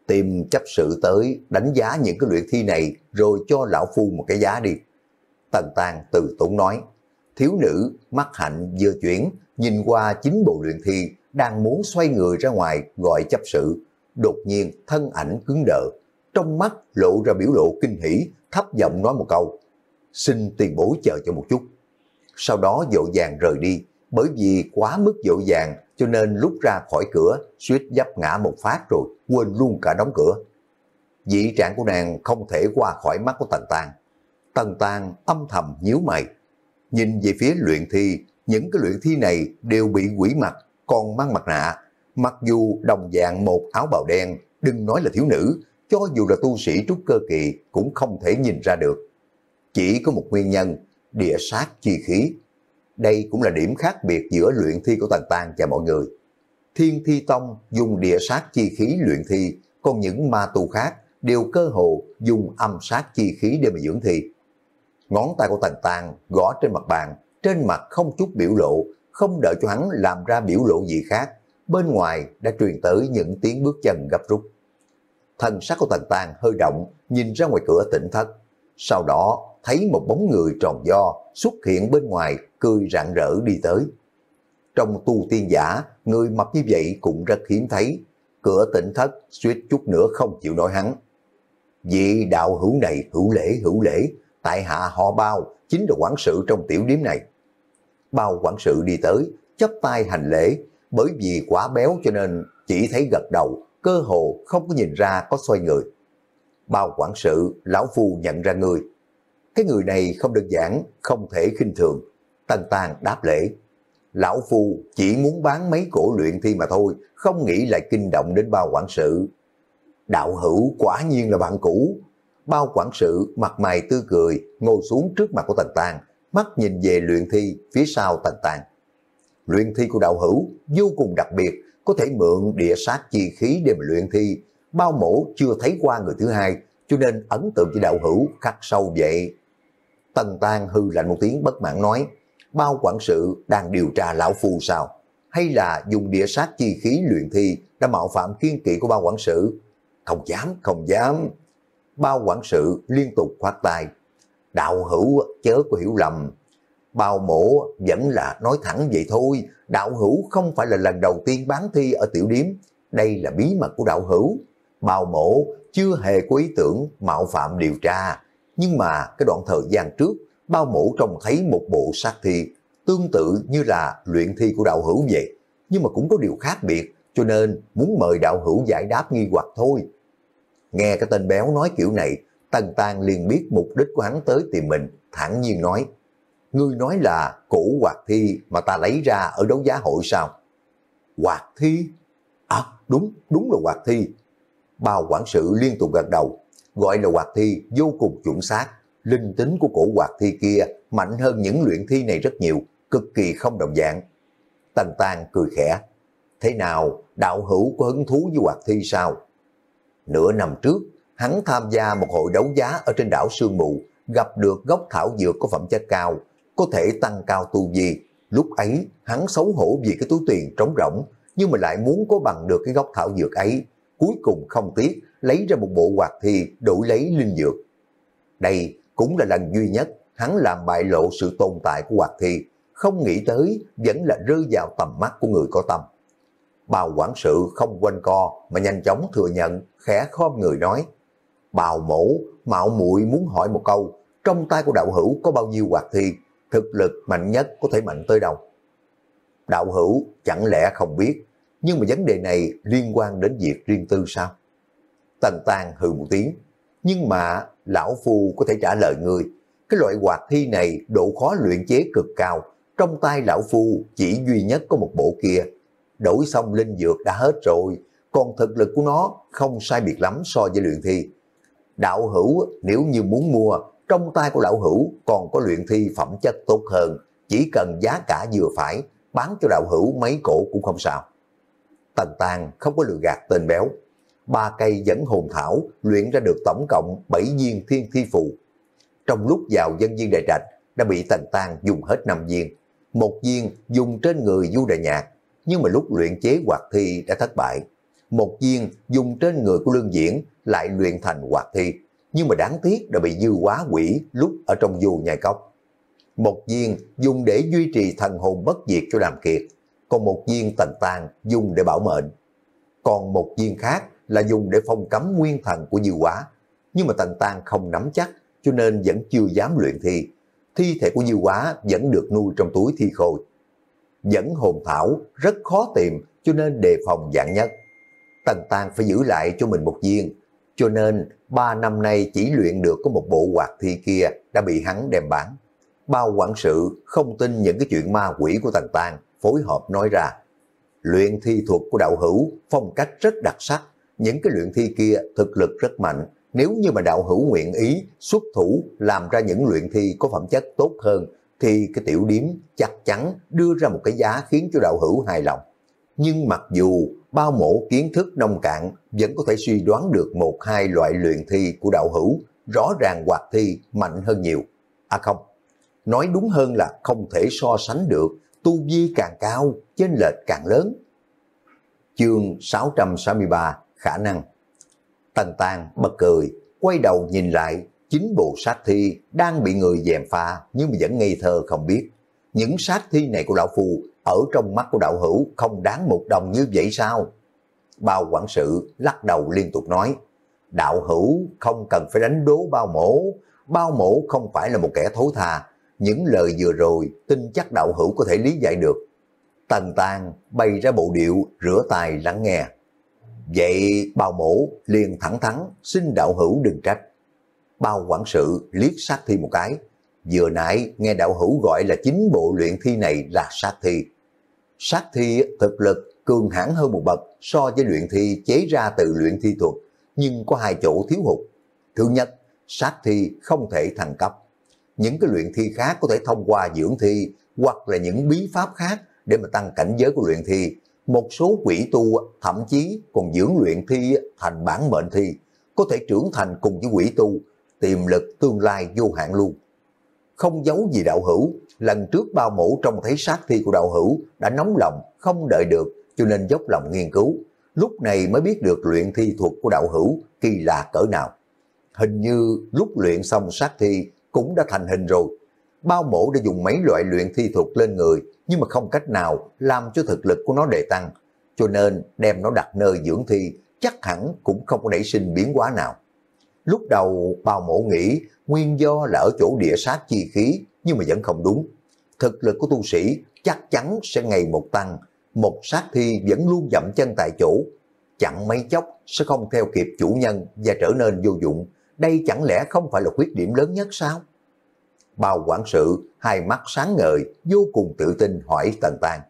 Tìm chấp sự tới đánh giá những cái luyện thi này rồi cho lão phu một cái giá đi. Tần Tang từ tốn nói. Thiếu nữ mắt hạnh vừa chuyển, nhìn qua chính bộ luyện thi, đang muốn xoay người ra ngoài gọi chấp sự. Đột nhiên thân ảnh cứng đờ, trong mắt lộ ra biểu lộ kinh hỉ, thấp giọng nói một câu. Xin tiền bối chờ cho một chút. Sau đó vội vàng rời đi, bởi vì quá mức vội vàng cho nên lúc ra khỏi cửa suýt dấp ngã một phát rồi quên luôn cả đóng cửa. Dị trạng của nàng không thể qua khỏi mắt của Tần Tang. Tần Tang âm thầm nhíu mày, nhìn về phía luyện thi, những cái luyện thi này đều bị quỷ mặt, còn mang mặt nạ. Mặc dù đồng dạng một áo bào đen, đừng nói là thiếu nữ, cho dù là tu sĩ trúc cơ kỳ cũng không thể nhìn ra được. Chỉ có một nguyên nhân, địa sát chi khí. Đây cũng là điểm khác biệt giữa luyện thi của Tần Tang và mọi người. Thiên Thi Tông dùng địa sát chi khí luyện thi, còn những ma tu khác đều cơ hồ dùng âm sát chi khí để mà dưỡng thi. Ngón tay của Tần Tang gõ trên mặt bàn, trên mặt không chút biểu lộ, không đợi cho hắn làm ra biểu lộ gì khác. Bên ngoài đã truyền tới những tiếng bước chân gấp rút. Thần sắc của Tần Tang hơi động, nhìn ra ngoài cửa tỉnh thất. Sau đó thấy một bóng người tròn vo xuất hiện bên ngoài, cười rạng rỡ đi tới. Trong tu tiên giả, người mập như vậy cũng rất hiếm thấy. Cửa tỉnh thất suýt chút nữa không chịu nổi hắn. Vị đạo hữu này hữu lễ hữu lễ, tại hạ họ Bao, chính là quản sự trong tiểu điếm này. Bao quản sự đi tới, chắp tay hành lễ, bởi vì quá béo cho nên chỉ thấy gật đầu, cơ hồ không có nhìn ra có xoay người. Bao quản sự, lão phu nhận ra người. Cái người này không đơn giản, không thể khinh thường. Tần Tang đáp lễ. Lão phu chỉ muốn bán mấy cổ luyện thi mà thôi, không nghĩ lại kinh động đến Bao quản sự. Đạo hữu quả nhiên là bạn cũ. Bao quản sự mặt mày tươi cười, ngồi xuống trước mặt của Tần Tang, mắt nhìn về luyện thi phía sau Tần Tang. Luyện thi của đạo hữu vô cùng đặc biệt, có thể mượn địa sát chi khí để mà luyện thi. Bao mổ chưa thấy qua người thứ hai, cho nên ấn tượng với đạo hữu khắc sâu vậy. Tần Tang hư lạnh một tiếng bất mãn nói. Bao quản sự đang điều tra lão phu sao? Hay là dùng địa sát chi khí luyện thi đã mạo phạm kiên kỵ của bao quản sự? Không dám, không dám. Bao quản sự liên tục khoát tay. Đạo hữu chớ có hiểu lầm. Bao mổ vẫn là nói thẳng vậy thôi. Đạo hữu không phải là lần đầu tiên bán thi ở tiểu điếm. Đây là bí mật của đạo hữu. Bao mổ chưa hề có ý tưởng mạo phạm điều tra. Nhưng mà cái đoạn thời gian trước, bao mổ trông thấy một bộ sát thi tương tự như là luyện thi của đạo hữu vậy. Nhưng mà cũng có điều khác biệt, cho nên muốn mời đạo hữu giải đáp nghi hoặc thôi. Nghe cái tên béo nói kiểu này, Tần Tang liền biết mục đích của hắn tới tìm mình, thản nhiên nói. Ngươi nói là cổ hoạt thi mà ta lấy ra ở đấu giá hội sao? Hoạt thi? À đúng, đúng là hoạt thi. Bao quản sự liên tục gật đầu, gọi là hoạt thi vô cùng chuẩn xác. Linh tính của cổ hoạt thi kia mạnh hơn những luyện thi này rất nhiều, cực kỳ không đồng dạng. Tần Tang cười khẽ. Thế nào, đạo hữu có hứng thú với hoạt thi sao? Nửa năm trước, hắn tham gia một hội đấu giá ở trên đảo Sương Mù, gặp được gốc thảo dược có phẩm chất cao, có thể tăng cao tu vi. Lúc ấy, hắn xấu hổ vì cái túi tiền trống rỗng, nhưng mà lại muốn có bằng được cái gốc thảo dược ấy. Cuối cùng không tiếc, lấy ra một bộ hoạt thi đổi lấy linh dược. Đây cũng là lần duy nhất hắn làm bại lộ sự tồn tại của hoạt thi, không nghĩ tới vẫn là rơi vào tầm mắt của người có tâm. Bào quản sự không quanh co mà nhanh chóng thừa nhận, khẽ khom người nói. Bào mổ, mạo muội muốn hỏi một câu, trong tay của đạo hữu có bao nhiêu hoạt thi, thực lực mạnh nhất có thể mạnh tới đâu? Đạo hữu chẳng lẽ không biết, nhưng mà vấn đề này liên quan đến việc riêng tư sao? Tần Tang hừ một tiếng, nhưng mà lão phu có thể trả lời người, cái loại hoạt thi này độ khó luyện chế cực cao, trong tay lão phu chỉ duy nhất có một bộ kia, đổi xong linh dược đã hết rồi, còn thực lực của nó không sai biệt lắm so với luyện thi. Đạo hữu nếu như muốn mua, trong tay của lão hữu còn có luyện thi phẩm chất tốt hơn, chỉ cần giá cả vừa phải, bán cho đạo hữu mấy cổ cũng không sao. Tần Tang không có lừa gạt tên béo. Ba cây dẫn hồn thảo luyện ra được tổng cộng bảy viên thiên thi phù. Trong lúc vào dân viên đại trạch đã bị Tần Tang dùng hết năm viên. Một viên dùng trên người Du Đại Nhạc, nhưng mà lúc luyện chế hoạt thi đã thất bại. một viên dùng trên người của Lương Diễn lại luyện thành hoạt thi, nhưng mà đáng tiếc đã bị dư hóa quỷ lúc ở trong vô nhai cốc. Một viên dùng để duy trì thần hồn bất diệt cho Đàm Kiệt, còn một viên Tần Tang dùng để bảo mệnh. Còn một viên khác là dùng để phong cấm nguyên thần của dư hóa, nhưng mà Tần Tang không nắm chắc cho nên vẫn chưa dám luyện thi. Thi thể của dư hóa vẫn được nuôi trong túi thi khôi. Dẫn hồn thảo rất khó tìm cho nên đề phòng vạn nhất. Tần Tang phải giữ lại cho mình một viên, cho nên ba năm nay chỉ luyện được có một bộ hoạt thi kia đã bị hắn đem bán. Bao quản sự không tin những cái chuyện ma quỷ của Tần Tang, phối hợp nói ra. Luyện thi thuật của đạo hữu phong cách rất đặc sắc, những cái luyện thi kia thực lực rất mạnh. Nếu như mà đạo hữu nguyện ý xuất thủ làm ra những luyện thi có phẩm chất tốt hơn, thì cái tiểu điếm chắc chắn đưa ra một cái giá khiến cho đạo hữu hài lòng. Nhưng mặc dù Bao Mổ kiến thức nông cạn vẫn có thể suy đoán được một hai loại luyện thi của đạo hữu, rõ ràng hoạt thi mạnh hơn nhiều. À không, nói đúng hơn là không thể so sánh được, tu vi càng cao, chênh lệch càng lớn. Chương sáu trăm sáu mươi ba, khả năng. Tần Tang bật cười, quay đầu nhìn lại, chính bộ sát thi đang bị người gièm pha nhưng mà vẫn ngây thơ không biết. Những sát thi này của lão phù ở trong mắt của đạo hữu không đáng một đồng như vậy sao? Bao quản sự lắc đầu liên tục nói, đạo hữu không cần phải đánh đố Bao Mổ, Bao Mổ không phải là một kẻ thối tha, những lời vừa rồi tin chắc đạo hữu có thể lý giải được. Tần Tang bày ra bộ điệu rửa tài lắng nghe. Vậy Bao Mổ liền thẳng thắn xin đạo hữu đừng trách. Bao quản sự liếc sát thi một cái, vừa nãy nghe đạo hữu gọi là chính bộ luyện thi này là sát thi. Sát thi thực lực cường hãn hơn một bậc so với luyện thi chế ra từ luyện thi thuật, nhưng có hai chỗ thiếu hụt. Thứ nhất, sát thi không thể thăng cấp. Những cái luyện thi khác có thể thông qua dưỡng thi hoặc là những bí pháp khác để mà tăng cảnh giới của luyện thi. Một số quỷ tu thậm chí còn dưỡng luyện thi thành bản mệnh thi, có thể trưởng thành cùng với quỷ tu, tiềm lực tương lai vô hạn luôn. Không giấu gì đạo hữu, lần trước Bao Mổ trông thấy sát thi của đạo hữu đã nóng lòng, không đợi được cho nên dốc lòng nghiên cứu. Lúc này mới biết được luyện thi thuật của đạo hữu kỳ lạ cỡ nào. Hình như lúc luyện xong sát thi cũng đã thành hình rồi. Bao Mổ đã dùng mấy loại luyện thi thuật lên người, nhưng mà không cách nào làm cho thực lực của nó đề tăng, cho nên đem nó đặt nơi dưỡng thi chắc hẳn cũng không có nảy sinh biến hóa nào. Lúc đầu Bao Mổ nghĩ nguyên do là ở chỗ địa sát chi khí, nhưng mà vẫn không đúng. Thực lực của tu sĩ chắc chắn sẽ ngày một tăng, một sát thi vẫn luôn dậm chân tại chỗ, chẳng mấy chốc sẽ không theo kịp chủ nhân và trở nên vô dụng. Đây chẳng lẽ không phải là khuyết điểm lớn nhất sao? Bao quản sự hai mắt sáng ngời, vô cùng tự tin hỏi Tần Tang.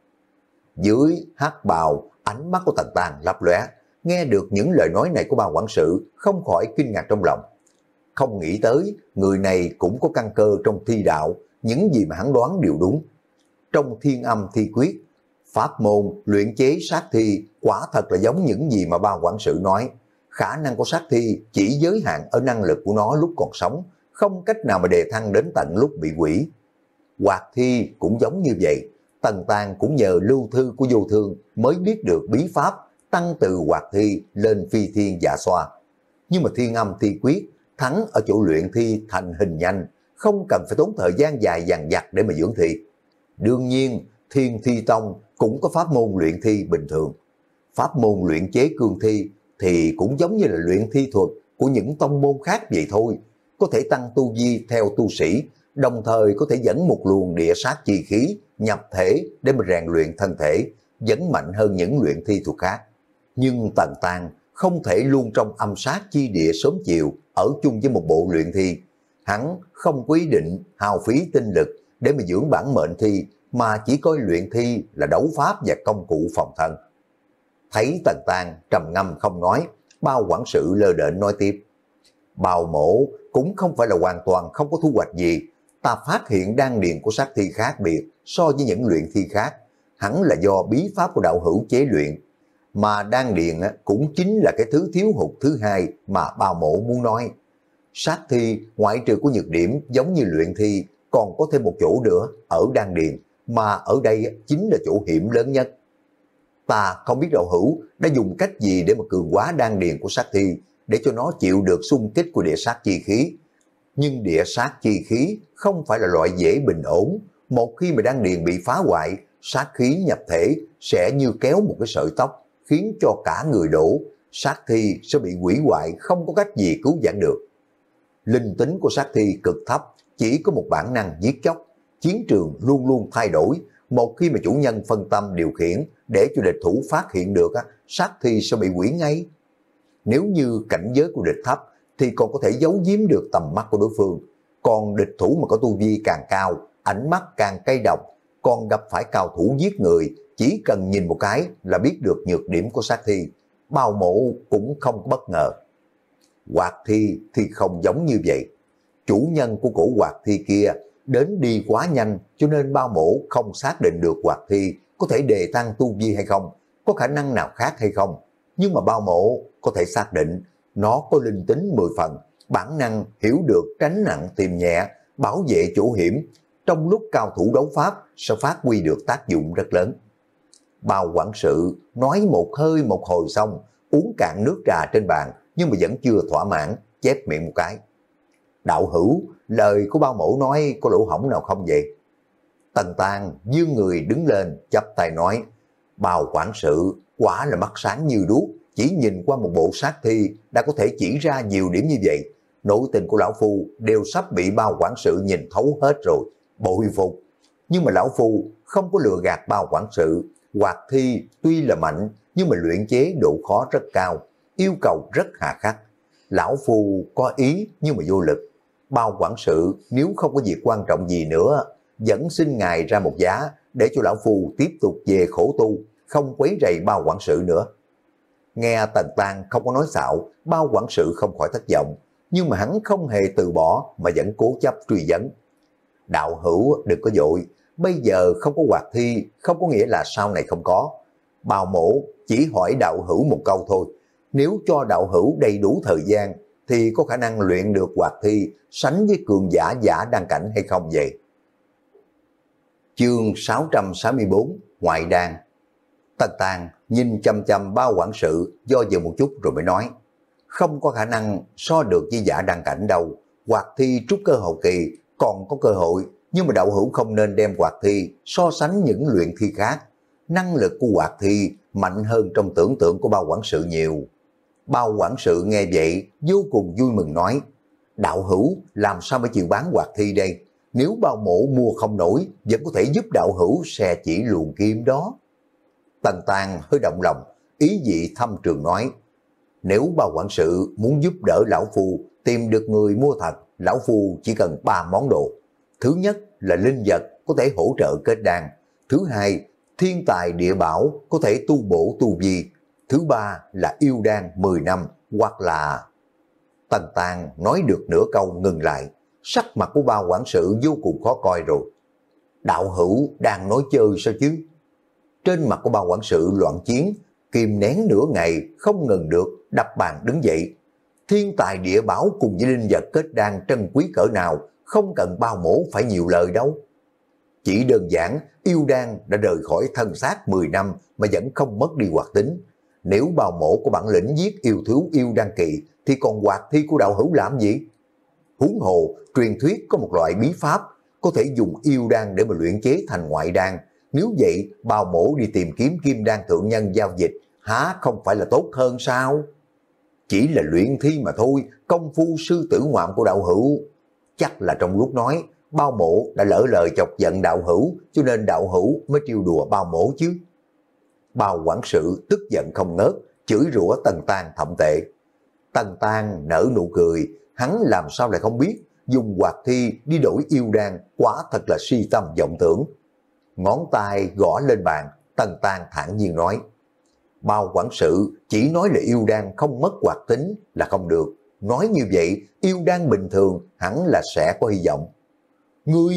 Dưới hắc bào, ánh mắt của Tần Tang lấp lóe, nghe được những lời nói này của Bao quản sự, không khỏi kinh ngạc trong lòng. Không nghĩ tới người này cũng có căn cơ trong thi đạo, những gì mà hắn đoán đều đúng. Trong Thiên Âm Thi Quyết, pháp môn luyện chế sát thi quả thật là giống những gì mà Bao quản sự nói. Khả năng của sát thi chỉ giới hạn ở năng lực của nó lúc còn sống, không cách nào mà đề thăng đến tận lúc bị quỷ. Hoạt thi cũng giống như vậy. Tần Tang cũng nhờ lưu thư của Vô Thương mới biết được bí pháp tăng từ hoạt thi lên phi thiên dạ xoa. Nhưng mà Thiên Âm Thi Quyết thắng ở chỗ luyện thi thành hình nhanh, không cần phải tốn thời gian dài dằng dặc để mà dưỡng thi. Đương nhiên, Thiên Thi Tông cũng có pháp môn luyện thi bình thường. Pháp môn luyện chế cương thi thì cũng giống như là luyện thi thuật của những tông môn khác vậy thôi. Có thể tăng tu vi theo tu sĩ, đồng thời có thể dẫn một luồng địa sát chi khí nhập thể để mà rèn luyện thân thể, vẫn mạnh hơn những luyện thi thuật khác. Nhưng Tần Tang không thể luôn trong âm sát chi địa sớm chiều ở chung với một bộ luyện thi. Hắn không có ý định hao phí tinh lực để mà dưỡng bản mệnh thi, mà chỉ coi luyện thi là đấu pháp và công cụ phòng thân. Thấy Tần Tang trầm ngâm không nói, Bao quản sự lơ đễnh nói tiếp. Bao Mổ cũng không phải là hoàn toàn không có thu hoạch gì. Ta phát hiện đan điền của sát thi khác biệt so với những luyện thi khác, hẳn là do bí pháp của đạo hữu chế luyện. Mà đan điền cũng chính là cái thứ thiếu hụt thứ hai mà Bao Mổ muốn nói. Sát thi ngoại trừ của nhược điểm giống như luyện thi, còn có thêm một chỗ nữa ở đan điền, mà ở đây chính là chỗ hiểm lớn nhất. Ta không biết đạo hữu đã dùng cách gì để mà cường hóa đan điền của sát thi, để cho nó chịu được xung kích của địa sát chi khí. Nhưng địa sát chi khí không phải là loại dễ bình ổn. Một khi mà đan điền bị phá hoại, sát khí nhập thể sẽ như kéo một cái sợi tóc, khiến cho cả người đổ, sát thi sẽ bị hủy hoại, không có cách gì cứu vãn được. Linh tính của sát thi cực thấp, chỉ có một bản năng giết chóc. Chiến trường luôn luôn thay đổi, một khi mà chủ nhân phân tâm điều khiển để cho địch thủ phát hiện được, sát thi sẽ bị hủy ngay. Nếu như cảnh giới của địch thấp thì còn có thể giấu giếm được tầm mắt của đối phương, còn địch thủ mà có tu vi càng cao, ánh mắt càng cay độc, còn gặp phải cao thủ giết người, chỉ cần nhìn một cái là biết được nhược điểm của sát thi. Bao Mộ cũng không có bất ngờ. Hoạt thi thì không giống như vậy. Chủ nhân của cổ hoạt thi kia đến đi quá nhanh, cho nên Bao Mộ không xác định được hoạt thi có thể đề tăng tu vi hay không, có khả năng nào khác hay không. Nhưng mà Bao Mộ có thể xác định nó có linh tính mười phần, bản năng hiểu được tránh nặng tìm nhẹ, bảo vệ chỗ hiểm. Trong lúc cao thủ đấu pháp sẽ phát huy được tác dụng rất lớn. Bao quản sự nói một hơi một hồi xong, uống cạn nước trà trên bàn, nhưng mà vẫn chưa thỏa mãn, chép miệng một cái. Đạo hữu, lời của Bao Mộ nói có lỗ hổng nào không vậy? Tần Tang dương người đứng lên, chắp tay nói, Bao quản sự quả là mắt sáng như đuốc, chỉ nhìn qua một bộ sát thi đã có thể chỉ ra nhiều điểm như vậy. Nội tình của lão phu đều sắp bị Bao quản sự nhìn thấu hết rồi, bội phục. Nhưng mà lão phu không có lừa gạt Bao quản sự. Hoạt thi tuy là mạnh, nhưng mà luyện chế độ khó rất cao, yêu cầu rất hà khắc. Lão phu có ý nhưng mà vô lực. Bao quản sự nếu không có việc quan trọng gì nữa, vẫn xin ngài ra một giá để cho lão phu tiếp tục về khổ tu, không quấy rầy Bao quản sự nữa. Nghe Tần Tang không có nói xạo, Bao quản sự không khỏi thất vọng, nhưng mà hắn không hề từ bỏ mà vẫn cố chấp truy vấn. Đạo hữu đừng có vội, bây giờ không có hoạt thi không có nghĩa là sau này không có. Bao Mộ chỉ hỏi đạo hữu một câu thôi, nếu cho đạo hữu đầy đủ thời gian thì có khả năng luyện được hoạt thi sánh với cường giả giả đăng cảnh hay không vậy? Chương sáu trăm sáu mươi tư Ngoại đan. Tần Tang nhìn chăm chăm Bao quản sự, do dự một chút rồi mới nói, không có khả năng so được với giả đăng cảnh đâu. Hoạt thi trúc cơ hậu kỳ còn có cơ hội, nhưng mà đạo hữu không nên đem hoạt thi so sánh những luyện thi khác. Năng lực của hoạt thi mạnh hơn trong tưởng tượng của Bao quản sự nhiều. Bao quản sự nghe vậy vô cùng vui mừng nói, đạo hữu làm sao mới chịu bán hoạt thi đây? Nếu Bao Mộ mua không nổi, vẫn có thể giúp đạo hữu xe chỉ luồn kim đó. Tần Tang hơi động lòng, ý vị thâm trường nói, nếu Bao quản sự muốn giúp đỡ lão phu tìm được người mua thật, lão phu chỉ cần ba món đồ. Thứ nhất là linh vật có thể hỗ trợ kết đan. Thứ hai, thiên tài địa bảo có thể tu bổ tu vi. Thứ ba là yêu đan mười năm, hoặc là... Tần Tang nói được nửa câu ngừng lại, sắc mặt của Bao quản sự vô cùng khó coi rồi. Đạo hữu đang nói chơi sao chứ? Trên mặt của Bao quản sự loạn chiến, kìm nén nửa ngày không ngừng được, đập bàn đứng dậy. Thiên tài địa bảo cùng với linh vật kết đan trân quý cỡ nào, không cần Bao Mộ phải nhiều lời đâu. Chỉ đơn giản yêu đan đã rời khỏi thân xác mười năm mà vẫn không mất đi hoạt tính. Nếu Bao Mộ có bản lĩnh giết yêu thú yêu đan kỳ thì còn hoạt thi của đạo hữu làm gì? Huống hồ truyền thuyết có một loại bí pháp có thể dùng yêu đan để mà luyện chế thành ngoại đan. Nếu vậy Bao Mộ đi tìm kiếm kim đan thượng nhân giao dịch, há không phải là tốt hơn sao? Chỉ là luyện thi mà thôi, công phu sư tử ngoạm của đạo hữu. Chắc là trong lúc nói, Bao Mộ đã lỡ lời chọc giận đạo hữu, cho nên đạo hữu mới trêu đùa Bao Mộ chứ. Bao quản sự tức giận không ngớt, chửi rủa Tần Tang thậm tệ. Tần Tang nở nụ cười, hắn làm sao lại không biết, dùng hoạt thi đi đổi yêu đan, quả thật là si tâm vọng tưởng. Ngón tay gõ lên bàn, Tần Tang thản nhiên nói, Bao quản sự chỉ nói là yêu đan không mất hoạt tính là không được. Nói như vậy, yêu đan bình thường hẳn là sẽ có hy vọng. Ngươi...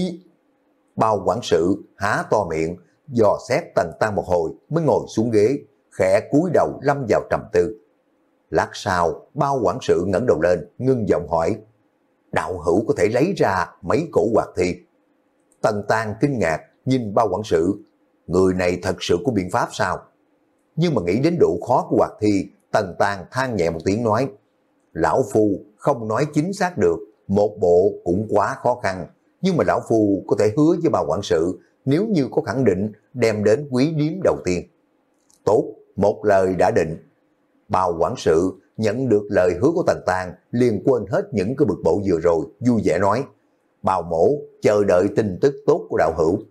Bao quản sự há to miệng, dò xét Tần Tang một hồi mới ngồi xuống ghế, khẽ cúi đầu lâm vào trầm tư. Lát sau, Bao quản sự ngẩng đầu lên, ngưng giọng hỏi, đạo hữu có thể lấy ra mấy cổ hoạt thi? Tần Tang kinh ngạc nhìn Bao quản sự, người này thật sự có biện pháp sao? Nhưng mà nghĩ đến độ khó của hoạt thi, Tần Tàng than nhẹ một tiếng nói, lão phu không nói chính xác được, một bộ cũng quá khó khăn, nhưng mà lão phu có thể hứa với bà quản sự, nếu như có khẳng định đem đến quý điếm đầu tiên. Tốt, một lời đã định. Bà quản sự nhận được lời hứa của Tần Tàng, liền quên hết những cái bực bội vừa rồi, vui vẻ nói, Bào mổ chờ đợi tin tức tốt của đạo hữu.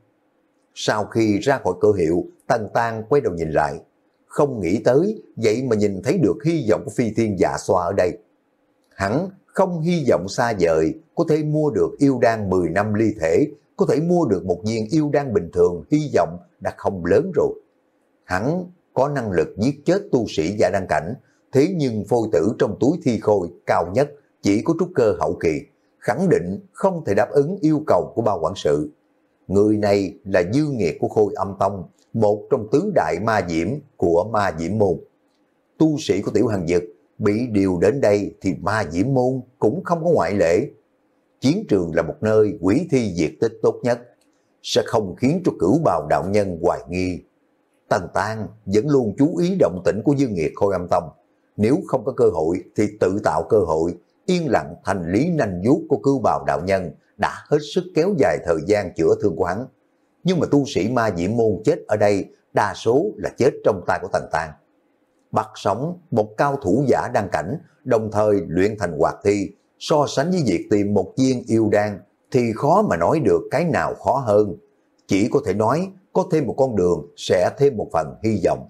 Sau khi ra khỏi cửa hiệu, Tần Tàng quay đầu nhìn lại, không nghĩ tới vậy mà nhìn thấy được hy vọng của phi thiên dạ xoa ở đây. Hắn không hy vọng xa vời có thể mua được yêu đan mười năm ly thể, có thể mua được một viên yêu đan bình thường, hy vọng đã không lớn rồi. Hắn có năng lực giết chết tu sĩ giả đăng cảnh, thế nhưng phôi tử trong túi thi khôi cao nhất chỉ có trúc cơ hậu kỳ, khẳng định không thể đáp ứng yêu cầu của bao quản sự. Người này là dư nghiệt của Khôi Âm Tông, một trong tứ đại ma diễm của ma diễm môn. Tu sĩ của Tiểu Hằng Dực bị điều đến đây thì ma diễm môn cũng không có ngoại lệ. Chiến trường là một nơi quỷ thi diệt tích tốt nhất, sẽ không khiến cho Cửu Bào đạo nhân hoài nghi. Tần Tàng vẫn luôn chú ý động tĩnh của dư nghiệt Khôi Âm Tông, nếu không có cơ hội thì tự tạo cơ hội, yên lặng thành lý nanh vuốt của Cửu Bào đạo nhân đã hết sức kéo dài thời gian chữa thương của hắn. Nhưng mà tu sĩ ma diễm môn chết ở đây đa số là chết trong tay của Tần Tàng. Bắt sống một cao thủ giả đăng cảnh, đồng thời luyện thành hoạt thi, so sánh với việc tìm một viên yêu đan thì khó mà nói được cái nào khó hơn. Chỉ có thể nói có thêm một con đường sẽ thêm một phần hy vọng.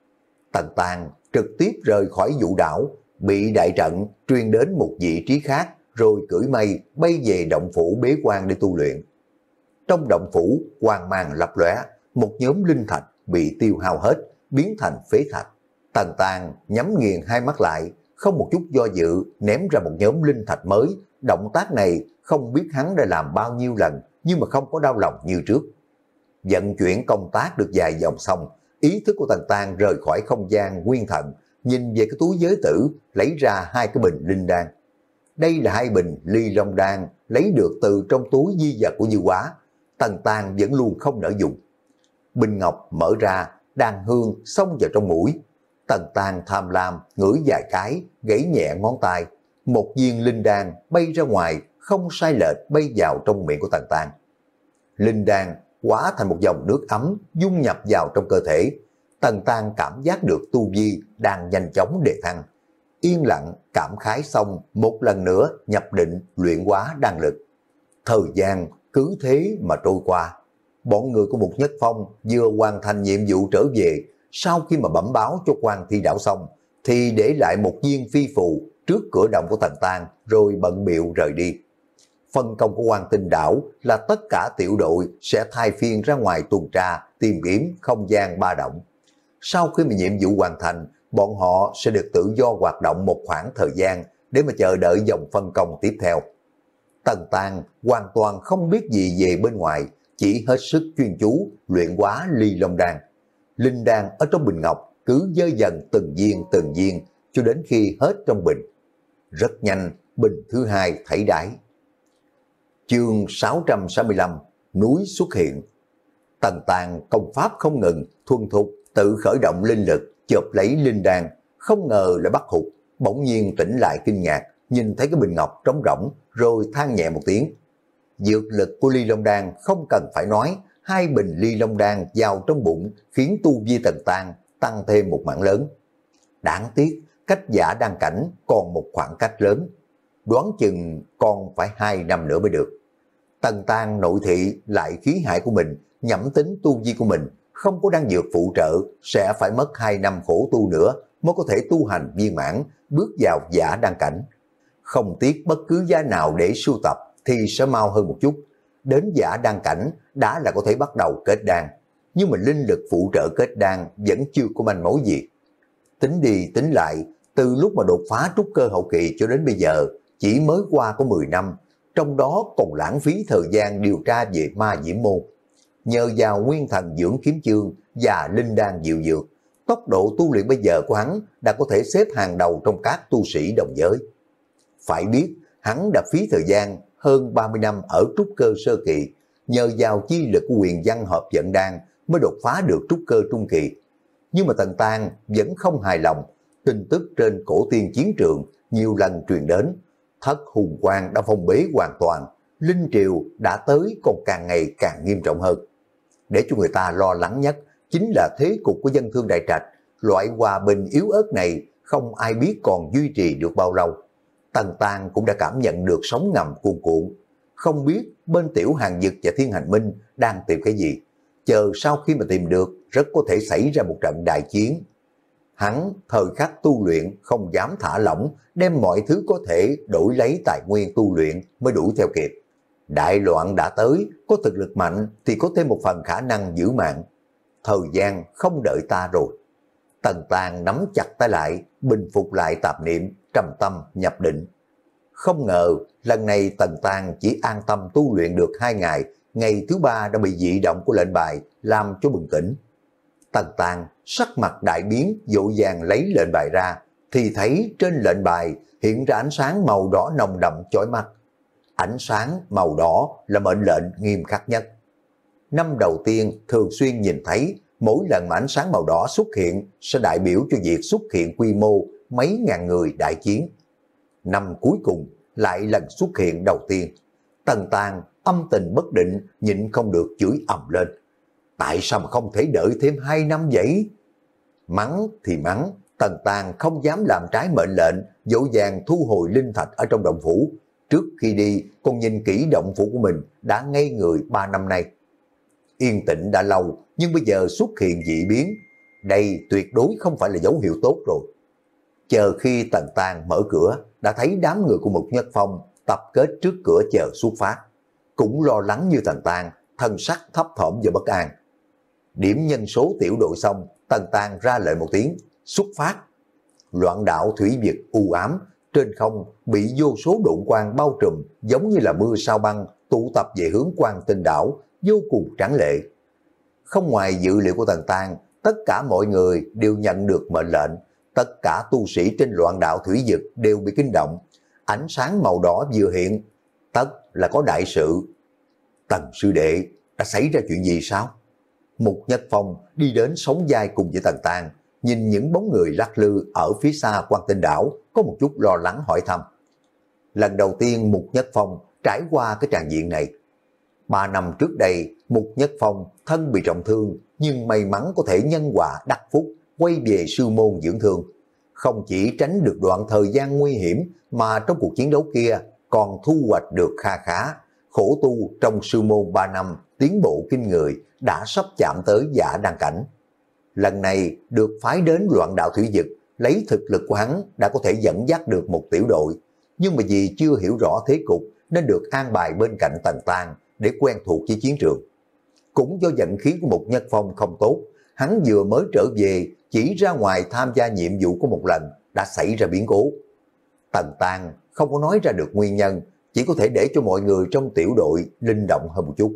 Tần Tàng trực tiếp rời khỏi vũ đảo, bị đại trận truyền đến một vị trí khác, rồi cưỡi mây bay về động phủ bế quan để tu luyện. Trong động phủ quang mang lấp lóe, một nhóm linh thạch bị tiêu hao hết, biến thành phế thạch. Tần Tàng nhắm nghiền hai mắt lại, không một chút do dự ném ra một nhóm linh thạch mới. Động tác này không biết hắn đã làm bao nhiêu lần, nhưng mà không có đau lòng như trước. Vận chuyển công tác được vài vòng xong, ý thức của Tần Tàng rời khỏi không gian nguyên thần, nhìn về cái túi giới tử, lấy ra hai cái bình linh đan. Đây là hai bình ly long đan lấy được từ trong túi di vật của Dư Quá. Tần Tàng vẫn luôn không nỡ dùng. Bình ngọc mở ra, đan hương xông vào trong mũi. Tần Tàng tham lam ngửi vài cái, gãy nhẹ ngón tay, một viên linh đan bay ra ngoài, không sai lệch bay vào trong miệng của Tần Tàng. Linh đan hóa thành một dòng nước ấm dung nhập vào trong cơ thể. Tần Tàng cảm giác được tu vi đang nhanh chóng đề thăng. Yên lặng cảm khái xong, một lần nữa nhập định luyện hóa đan lực. Thời gian cứ thế mà trôi qua. Bọn người của Mục Nhất Phong vừa hoàn thành nhiệm vụ trở về, sau khi mà bẩm báo cho quan thi đảo xong, thì để lại một viên phi phù trước cửa động của Tần Tàng, rồi bận bịu rời đi. Phân công của quan tinh đảo là tất cả tiểu đội sẽ thay phiên ra ngoài tuần tra, tìm kiếm không gian ba động. Sau khi mà nhiệm vụ hoàn thành, bọn họ sẽ được tự do hoạt động một khoảng thời gian để mà chờ đợi dòng phân công tiếp theo. Tần Tàng hoàn toàn không biết gì về bên ngoài, chỉ hết sức chuyên chú luyện hóa ly long đan. Linh đan ở trong bình ngọc cứ dơ dần từng viên từng viên cho đến khi hết trong bình. Rất nhanh, bình thứ hai thảy đáy. Chương sáu trăm sáu mươi lăm, núi xuất hiện. Tần Tàng công pháp không ngừng, thuần thục tự khởi động linh lực, chộp lấy linh đan, không ngờ lại bắt hụt. Bỗng nhiên tỉnh lại kinh ngạc, nhìn thấy cái bình ngọc trống rỗng, rồi than nhẹ một tiếng. Dược lực của ly long đan không cần phải nói, hai bình ly long đan vào trong bụng khiến tu vi Tần Tàng tăng thêm một mảng lớn. Đáng tiếc, cách giả đan cảnh còn một khoảng cách lớn, đoán chừng còn phải hai năm nữa mới được. Tần Tàng nội thị lại khí hại của mình, nhẩm tính tu vi của mình không có đan dược phụ trợ, sẽ phải mất hai năm khổ tu nữa mới có thể tu hành viên mãn, bước vào giả đan cảnh. Không tiếc bất cứ giá nào để sưu tập thì sẽ mau hơn một chút. Đến giả đan cảnh đã là có thể bắt đầu kết đan, nhưng mà linh lực phụ trợ kết đan vẫn chưa có manh mối gì. Tính đi tính lại, từ lúc mà đột phá trúc cơ hậu kỳ cho đến bây giờ, chỉ mới qua có mười năm, trong đó còn lãng phí thời gian điều tra về ma diễm môn. Nhờ vào nguyên thần dưỡng kiếm chương và linh đan diệu dược, tốc độ tu luyện bây giờ của hắn đã có thể xếp hàng đầu trong các tu sĩ đồng giới. Phải biết, hắn đã phí thời gian hơn ba mươi năm ở trúc cơ sơ kỳ, nhờ vào chi lực của Huyền Văn hợp dẫn đan mới đột phá được trúc cơ trung kỳ. nhưng mà Tần Tang vẫn không hài lòng. Tin tức trên cổ tiên chiến trường nhiều lần truyền đến, thất hùng quang đã phong bế hoàn toàn, linh triều đã tới còn càng ngày càng nghiêm trọng hơn. Để cho người ta lo lắng nhất chính là thế cục của dân thương Đại Trạch, loại hòa bình yếu ớt này không ai biết còn duy trì được bao lâu. Tần Tang cũng đã cảm nhận được sóng ngầm cuồn cuộn, không biết bên Tiểu Hàng Dực và Thiên Hành Minh đang tìm cái gì. Chờ sau khi mà tìm được, rất có thể xảy ra một trận đại chiến. Hắn thời khắc tu luyện không dám thả lỏng, đem mọi thứ có thể đổi lấy tài nguyên tu luyện mới đuổi theo kịp. Đại loạn đã tới, có thực lực mạnh thì có thêm một phần khả năng giữ mạng. Thời gian không đợi ta rồi. Tần Tang nắm chặt tay lại, bình phục lại tạp niệm, trầm tâm nhập định. Không ngờ lần này Tần Tang chỉ an tâm tu luyện được hai ngày, ngày thứ ba đã bị dị động của lệnh bài làm cho bừng tỉnh. Tần Tang sắc mặt đại biến, vội vàng lấy lệnh bài ra, thì thấy trên lệnh bài hiện ra ánh sáng màu đỏ nồng đậm chói mắt. Ánh sáng màu đỏ là mệnh lệnh nghiêm khắc nhất. Năm đầu tiên thường xuyên nhìn thấy, mỗi lần mà ánh sáng màu đỏ xuất hiện sẽ đại biểu cho việc xuất hiện quy mô mấy ngàn người đại chiến. Năm cuối cùng lại lần xuất hiện đầu tiên. Tần Tang âm tình bất định, nhịn không được chửi ầm lên. Tại sao mà không thể đợi thêm hai năm vậy? Mắng thì mắng, Tần Tang không dám làm trái mệnh lệnh, dỗ dàng thu hồi linh thạch ở trong động phủ. Trước khi đi, còn nhìn kỹ động phủ của mình đã ngây người ba năm nay. Yên tĩnh đã lâu, nhưng bây giờ xuất hiện dị biến. Đây tuyệt đối không phải là dấu hiệu tốt rồi. Chờ khi Tần Tang mở cửa, đã thấy đám người của Mục Nhất Phong tập kết trước cửa chờ xuất phát. Cũng lo lắng như Tần Tang, thân sắc thấp thỏm và bất an. Điểm nhân số tiểu đội xong, Tần Tang ra lệnh một tiếng, xuất phát. Loạn đảo thủy vực u ám, trên không bị vô số độn quang bao trùm, giống như là mưa sao băng, tụ tập về hướng Quang Tinh đảo, vô cùng tráng lệ. Không ngoài dự liệu của Tần Tang, tất cả mọi người đều nhận được mệnh lệnh, tất cả tu sĩ trên loạn đạo thủy vực đều bị kinh động. Ánh sáng màu đỏ vừa hiện, tất là có đại sự. Tần sư đệ, đã xảy ra chuyện gì sao? Mục Nhất Phong đi đến sống vai cùng với Tần Tang, nhìn những bóng người lắc lư ở phía xa Quang Tinh đảo, có một chút lo lắng hỏi thăm. Lần đầu tiên Mục Nhất Phong trải qua cái tràng diện này. Ba năm trước đây, Mục Nhất Phong thân bị trọng thương, nhưng may mắn có thể nhân quả đắc phúc, quay về sư môn dưỡng thương. Không chỉ tránh được đoạn thời gian nguy hiểm, mà trong cuộc chiến đấu kia còn thu hoạch được kha khá. Khổ tu trong sư môn ba năm, tiến bộ kinh người, đã sắp chạm tới giả đăng cảnh. Lần này được phái đến loạn đạo thủy vực, lấy thực lực của hắn đã có thể dẫn dắt được một tiểu đội. Nhưng mà vì chưa hiểu rõ thế cục, nên được an bài bên cạnh Tần Tang để quen thuộc với chiến trường. Cũng do vận khí của Mục Nhất Phong không tốt, hắn vừa mới trở về, chỉ ra ngoài tham gia nhiệm vụ của một lần, đã xảy ra biến cố. Tần Tang không có nói ra được nguyên nhân, chỉ có thể để cho mọi người trong tiểu đội linh động hơn một chút.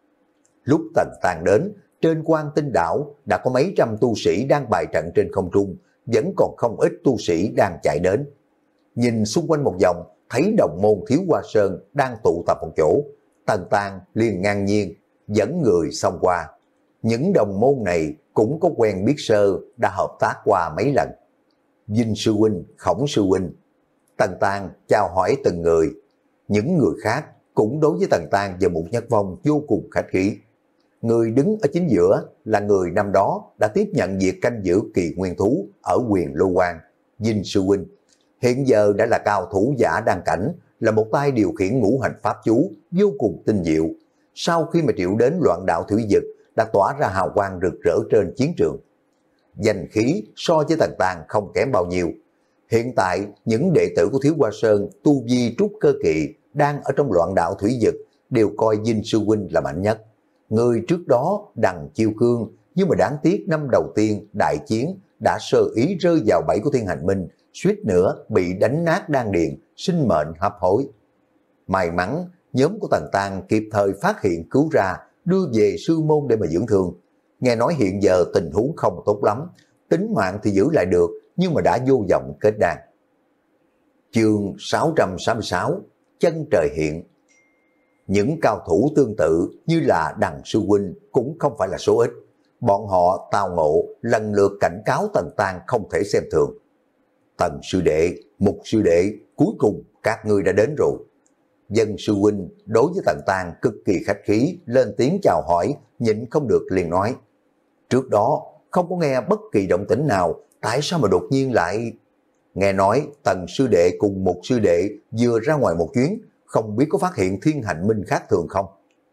Lúc Tần Tang đến, trên Quang Tinh đảo đã có mấy trăm tu sĩ đang bài trận trên không trung, vẫn còn không ít tu sĩ đang chạy đến. Nhìn xung quanh một vòng, thấy đồng môn Thiếu Hoa Sơn đang tụ tập một chỗ, Tần Tang liền ngang nhiên dẫn người xông qua. Những đồng môn này cũng có quen biết sơ, đã hợp tác qua mấy lần. Dinh sư huynh, Khổng sư huynh. Tần Tang chào hỏi từng người. Những người khác cũng đối với Tần Tang và Mục Nhất Phong vô cùng khách khí. Người đứng ở chính giữa là người năm đó đã tiếp nhận việc canh giữ kỳ nguyên thú ở Huyền Lô Quan, Dinh sư huynh. Hiện giờ đã là cao thủ giả đăng cảnh, là một tay điều khiển ngũ hành pháp chú vô cùng tinh diệu. Sau khi mà triệu đến loạn đạo thủy vực, đã tỏa ra hào quang rực rỡ trên chiến trường. Danh khí so với Tần Tang không kém bao nhiêu. Hiện tại, những đệ tử của Thiếu Hoa Sơn tu vi trúc cơ kỳ đang ở trong loạn đạo thủy vực đều coi Dinh sư huynh là mạnh nhất. Người trước đó Đằng Chiêu Cương, nhưng mà đáng tiếc năm đầu tiên đại chiến đã sơ ý rơi vào bẫy của Thiên Hành Minh, suýt nữa bị đánh nát đan điền, sinh mệnh hấp hối. May mắn, nhóm của Tần Tang kịp thời phát hiện cứu ra, đưa về sư môn để mà dưỡng thương. Nghe nói hiện giờ tình huống không tốt lắm, tính mạng thì giữ lại được, nhưng mà đã vô vọng kết đàn. Chương sáu trăm sáu mươi sáu, chân trời hiện. Những cao thủ tương tự như là Đằng sư huynh cũng không phải là số ít. Bọn họ tao ngộ lần lượt cảnh cáo Tần Tang không thể xem thường. Tần sư đệ, Mục sư đệ, cuối cùng các ngươi đã đến rồi. Dân sư huynh đối với Tần Tang cực kỳ khách khí, lên tiếng chào hỏi, nhịn không được liền nói. Trước đó không có nghe bất kỳ động tĩnh nào, tại sao mà đột nhiên lại... Nghe nói Tần sư đệ cùng Mục sư đệ vừa ra ngoài một chuyến, không biết có phát hiện thiên hành minh khác thường không?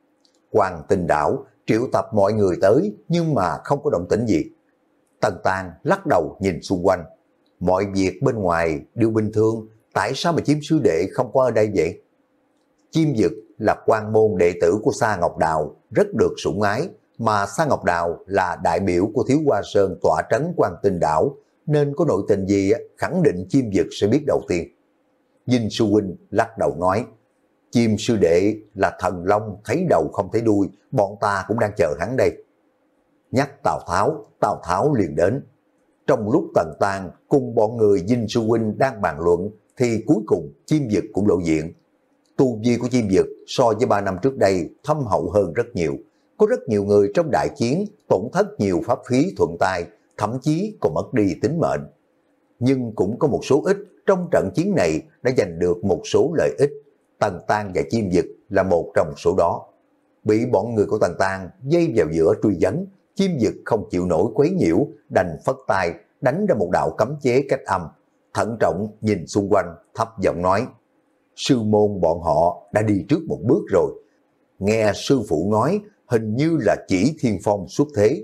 Hoàng Tinh đảo triệu tập mọi người tới nhưng mà không có động tĩnh gì. Tần Tang lắc đầu nhìn xung quanh. Mọi việc bên ngoài đều bình thường, tại sao mà Chim sư đệ không có ở đây vậy? Chim Dực là quan môn đệ tử của Sa Ngọc Đào, rất được sủng ái, mà Sa Ngọc Đào là đại biểu của Thiếu Hoa Sơn tọa trấn Hoàng Tinh đảo, nên có nội tình gì khẳng định Chim Dực sẽ biết đầu tiên. Dinh Sư huynh lắc đầu nói, Chim sư đệ là thần long thấy đầu không thấy đuôi, bọn ta cũng đang chờ hắn đây. Nhắc Tào Tháo, Tào Tháo liền đến. Trong lúc Tần Tang cùng bọn người Dinh Sư huynh đang bàn luận, thì cuối cùng Chim Dực cũng lộ diện. Tu vi của Chim Dực so với ba năm trước đây thâm hậu hơn rất nhiều. Có rất nhiều người trong đại chiến tổn thất nhiều pháp khí thuận tay, thậm chí còn mất đi tính mệnh. Nhưng cũng có một số ít trong trận chiến này đã giành được một số lợi ích. Tần Tang và Chim Dực là một trong số đó. Bị bọn người của Tần Tang dây vào giữa truy vấn, Chim Dực không chịu nổi quấy nhiễu, đành phất tay đánh ra một đạo cấm chế cách âm. Thận trọng nhìn xung quanh, thấp giọng nói, sư môn bọn họ đã đi trước một bước rồi. Nghe sư phụ nói hình như là Chỉ Thiên Phong xuất thế.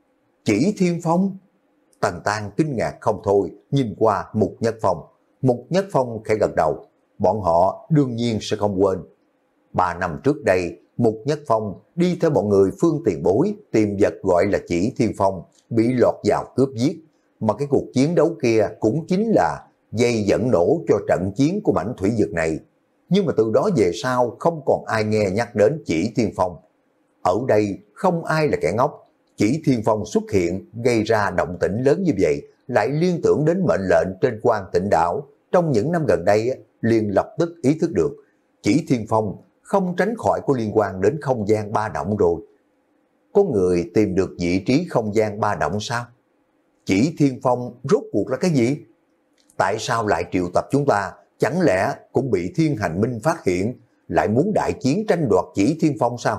Chỉ Thiên Phong? Tần Tang kinh ngạc không thôi, nhìn qua Mục Nhất Phong. Mục Nhất Phong khẽ gật đầu, bọn họ đương nhiên sẽ không quên. Ba năm trước đây, Mục Nhất Phong đi theo bọn người Phương Tiền Bối tìm vật gọi là Chỉ Thiên Phong, bị lọt vào cướp giết. Mà cái cuộc chiến đấu kia cũng chính là dây dẫn nổ cho trận chiến của mảnh thủy vực này. Nhưng mà từ đó về sau không còn ai nghe nhắc đến Chỉ Thiên Phong. Ở đây không ai là kẻ ngốc. Chỉ Thiên Phong xuất hiện gây ra động tĩnh lớn như vậy, lại liên tưởng đến mệnh lệnh trên Quan Tịnh đảo. Trong những năm gần đây liền lập tức ý thức được Chỉ Thiên Phong không tránh khỏi có liên quan đến không gian ba động rồi. Có người tìm được vị trí không gian ba động sao? Chỉ Thiên Phong rốt cuộc là cái gì? Tại sao lại triệu tập chúng ta? Chẳng lẽ cũng bị Thiên Hành Minh phát hiện, lại muốn đại chiến tranh đoạt Chỉ Thiên Phong sao?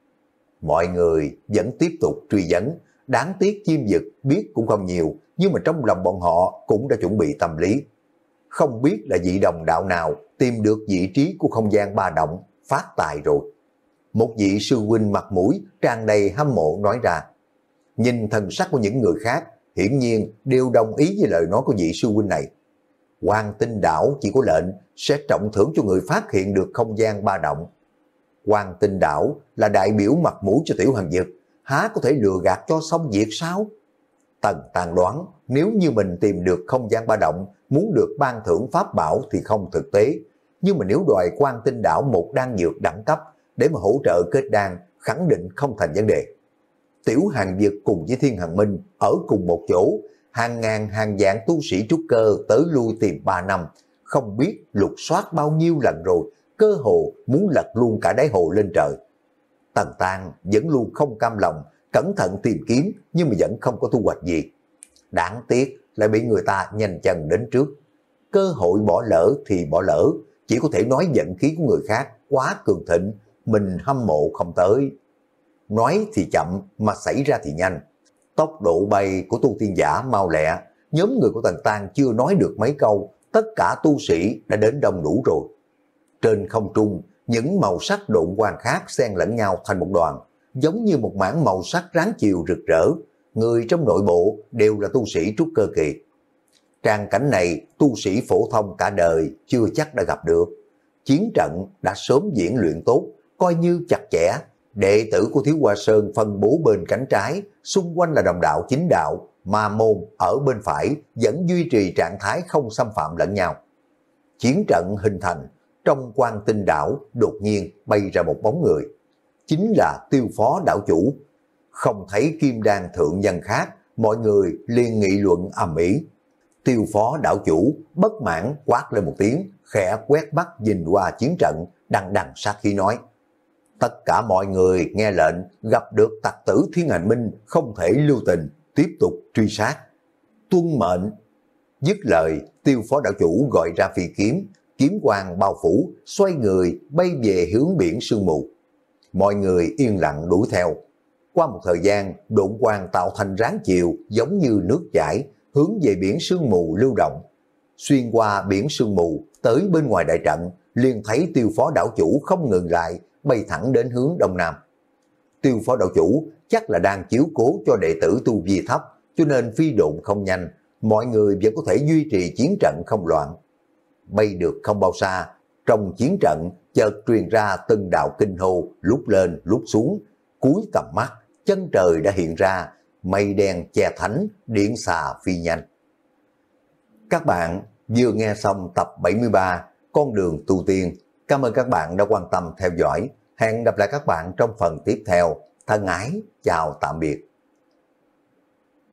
Mọi người vẫn tiếp tục truy vấn, đáng tiếc Chim Dực biết cũng không nhiều, nhưng mà trong lòng bọn họ cũng đã chuẩn bị tâm lý. Không biết là vị đồng đạo nào tìm được vị trí của không gian ba động, phát tài rồi. Một vị sư huynh mặt mũi tràn đầy hâm mộ nói ra. Nhìn thần sắc của những người khác, hiển nhiên đều đồng ý với lời nói của vị sư huynh này. Hoàng Tinh đảo chỉ có lệnh sẽ trọng thưởng cho người phát hiện được không gian ba động. Hoàng Tinh đảo là đại biểu mặt mũi cho Tiểu Hàn Dực, há có thể lừa gạt cho xong việc sao? Tần Tang đoán nếu như mình tìm được không gian ba động, muốn được ban thưởng pháp bảo thì không thực tế. Nhưng mà nếu đòi Quan Tinh đảo một đan dược đẳng cấp để mà hỗ trợ kết đan, khẳng định không thành vấn đề. Tiểu Hàn Dực cùng với Thiên Hàn Minh ở cùng một chỗ, hàng ngàn hàng vạn tu sĩ trúc cơ tới lui tìm ba năm, không biết lục soát bao nhiêu lần rồi, cơ hồ muốn lật luôn cả đáy hồ lên trời. Tần Tang vẫn luôn không cam lòng, cẩn thận tìm kiếm nhưng mà vẫn không có thu hoạch gì. Đáng tiếc lại bị người ta nhanh chân đến trước. Cơ hội bỏ lỡ thì bỏ lỡ, chỉ có thể nói vận khí của người khác quá cường thịnh, mình hâm mộ không tới. Nói thì chậm mà xảy ra thì nhanh. Tốc độ bay của tu tiên giả mau lẹ, nhóm người của Tần Tang chưa nói được mấy câu, tất cả tu sĩ đã đến đông đủ rồi. Trên không trung, những màu sắc độn quang khác xen lẫn nhau thành một đoàn, giống như một mảng màu sắc ráng chiều rực rỡ. Người trong nội bộ đều là tu sĩ trúc cơ kỳ. Trang cảnh này tu sĩ phổ thông cả đời chưa chắc đã gặp được. Chiến trận đã sớm diễn luyện tốt, coi như chặt chẽ. Đệ tử của Thiếu Hoa Sơn phân bố bên cánh trái, xung quanh là đồng đạo chính đạo, ma môn ở bên phải vẫn duy trì trạng thái không xâm phạm lẫn nhau. Chiến trận hình thành, trong Quan Tinh đảo đột nhiên bay ra một bóng người. Chính là Tiêu Phó đảo chủ. Không thấy Kim Đan thượng nhân khác, mọi người liền nghị luận ầm ĩ. Tiêu Phó đảo chủ bất mãn quát lên một tiếng, khẽ quét mắt nhìn qua chiến trận, đằng đằng sát khí nói. Tất cả mọi người nghe lệnh, gặp được tặc tử Thiên Hành Minh không thể lưu tình, tiếp tục truy sát. Tuân mệnh. Dứt lời, Tiêu phó đạo chủ gọi ra phi kiếm, kiếm quang bao phủ, xoay người bay về hướng biển sương mù. Mọi người yên lặng đuổi theo. Qua một thời gian, độn quang tạo thành ráng chiều giống như nước chảy, hướng về biển sương mù lưu động. Xuyên qua biển sương mù, tới bên ngoài đại trận, liền thấy Tiêu phó đạo chủ không ngừng lại, bay thẳng đến hướng đông nam. Tiêu phó đạo chủ chắc là đang chiếu cố cho đệ tử tu vi thấp, cho nên phi độn không nhanh, mọi người vẫn có thể duy trì chiến trận không loạn. Bay được không bao xa, trong chiến trận chợt truyền ra từng đạo kinh hô, lúc lên lúc xuống, cuối tầm mắt, chân trời đã hiện ra, mây đen che thánh, điện xà phi nhanh. Các bạn vừa nghe xong tập bảy mươi ba Con đường tu tiên. Cảm ơn các bạn đã quan tâm theo dõi. Hẹn gặp lại các bạn trong phần tiếp theo. Thân ái, chào tạm biệt.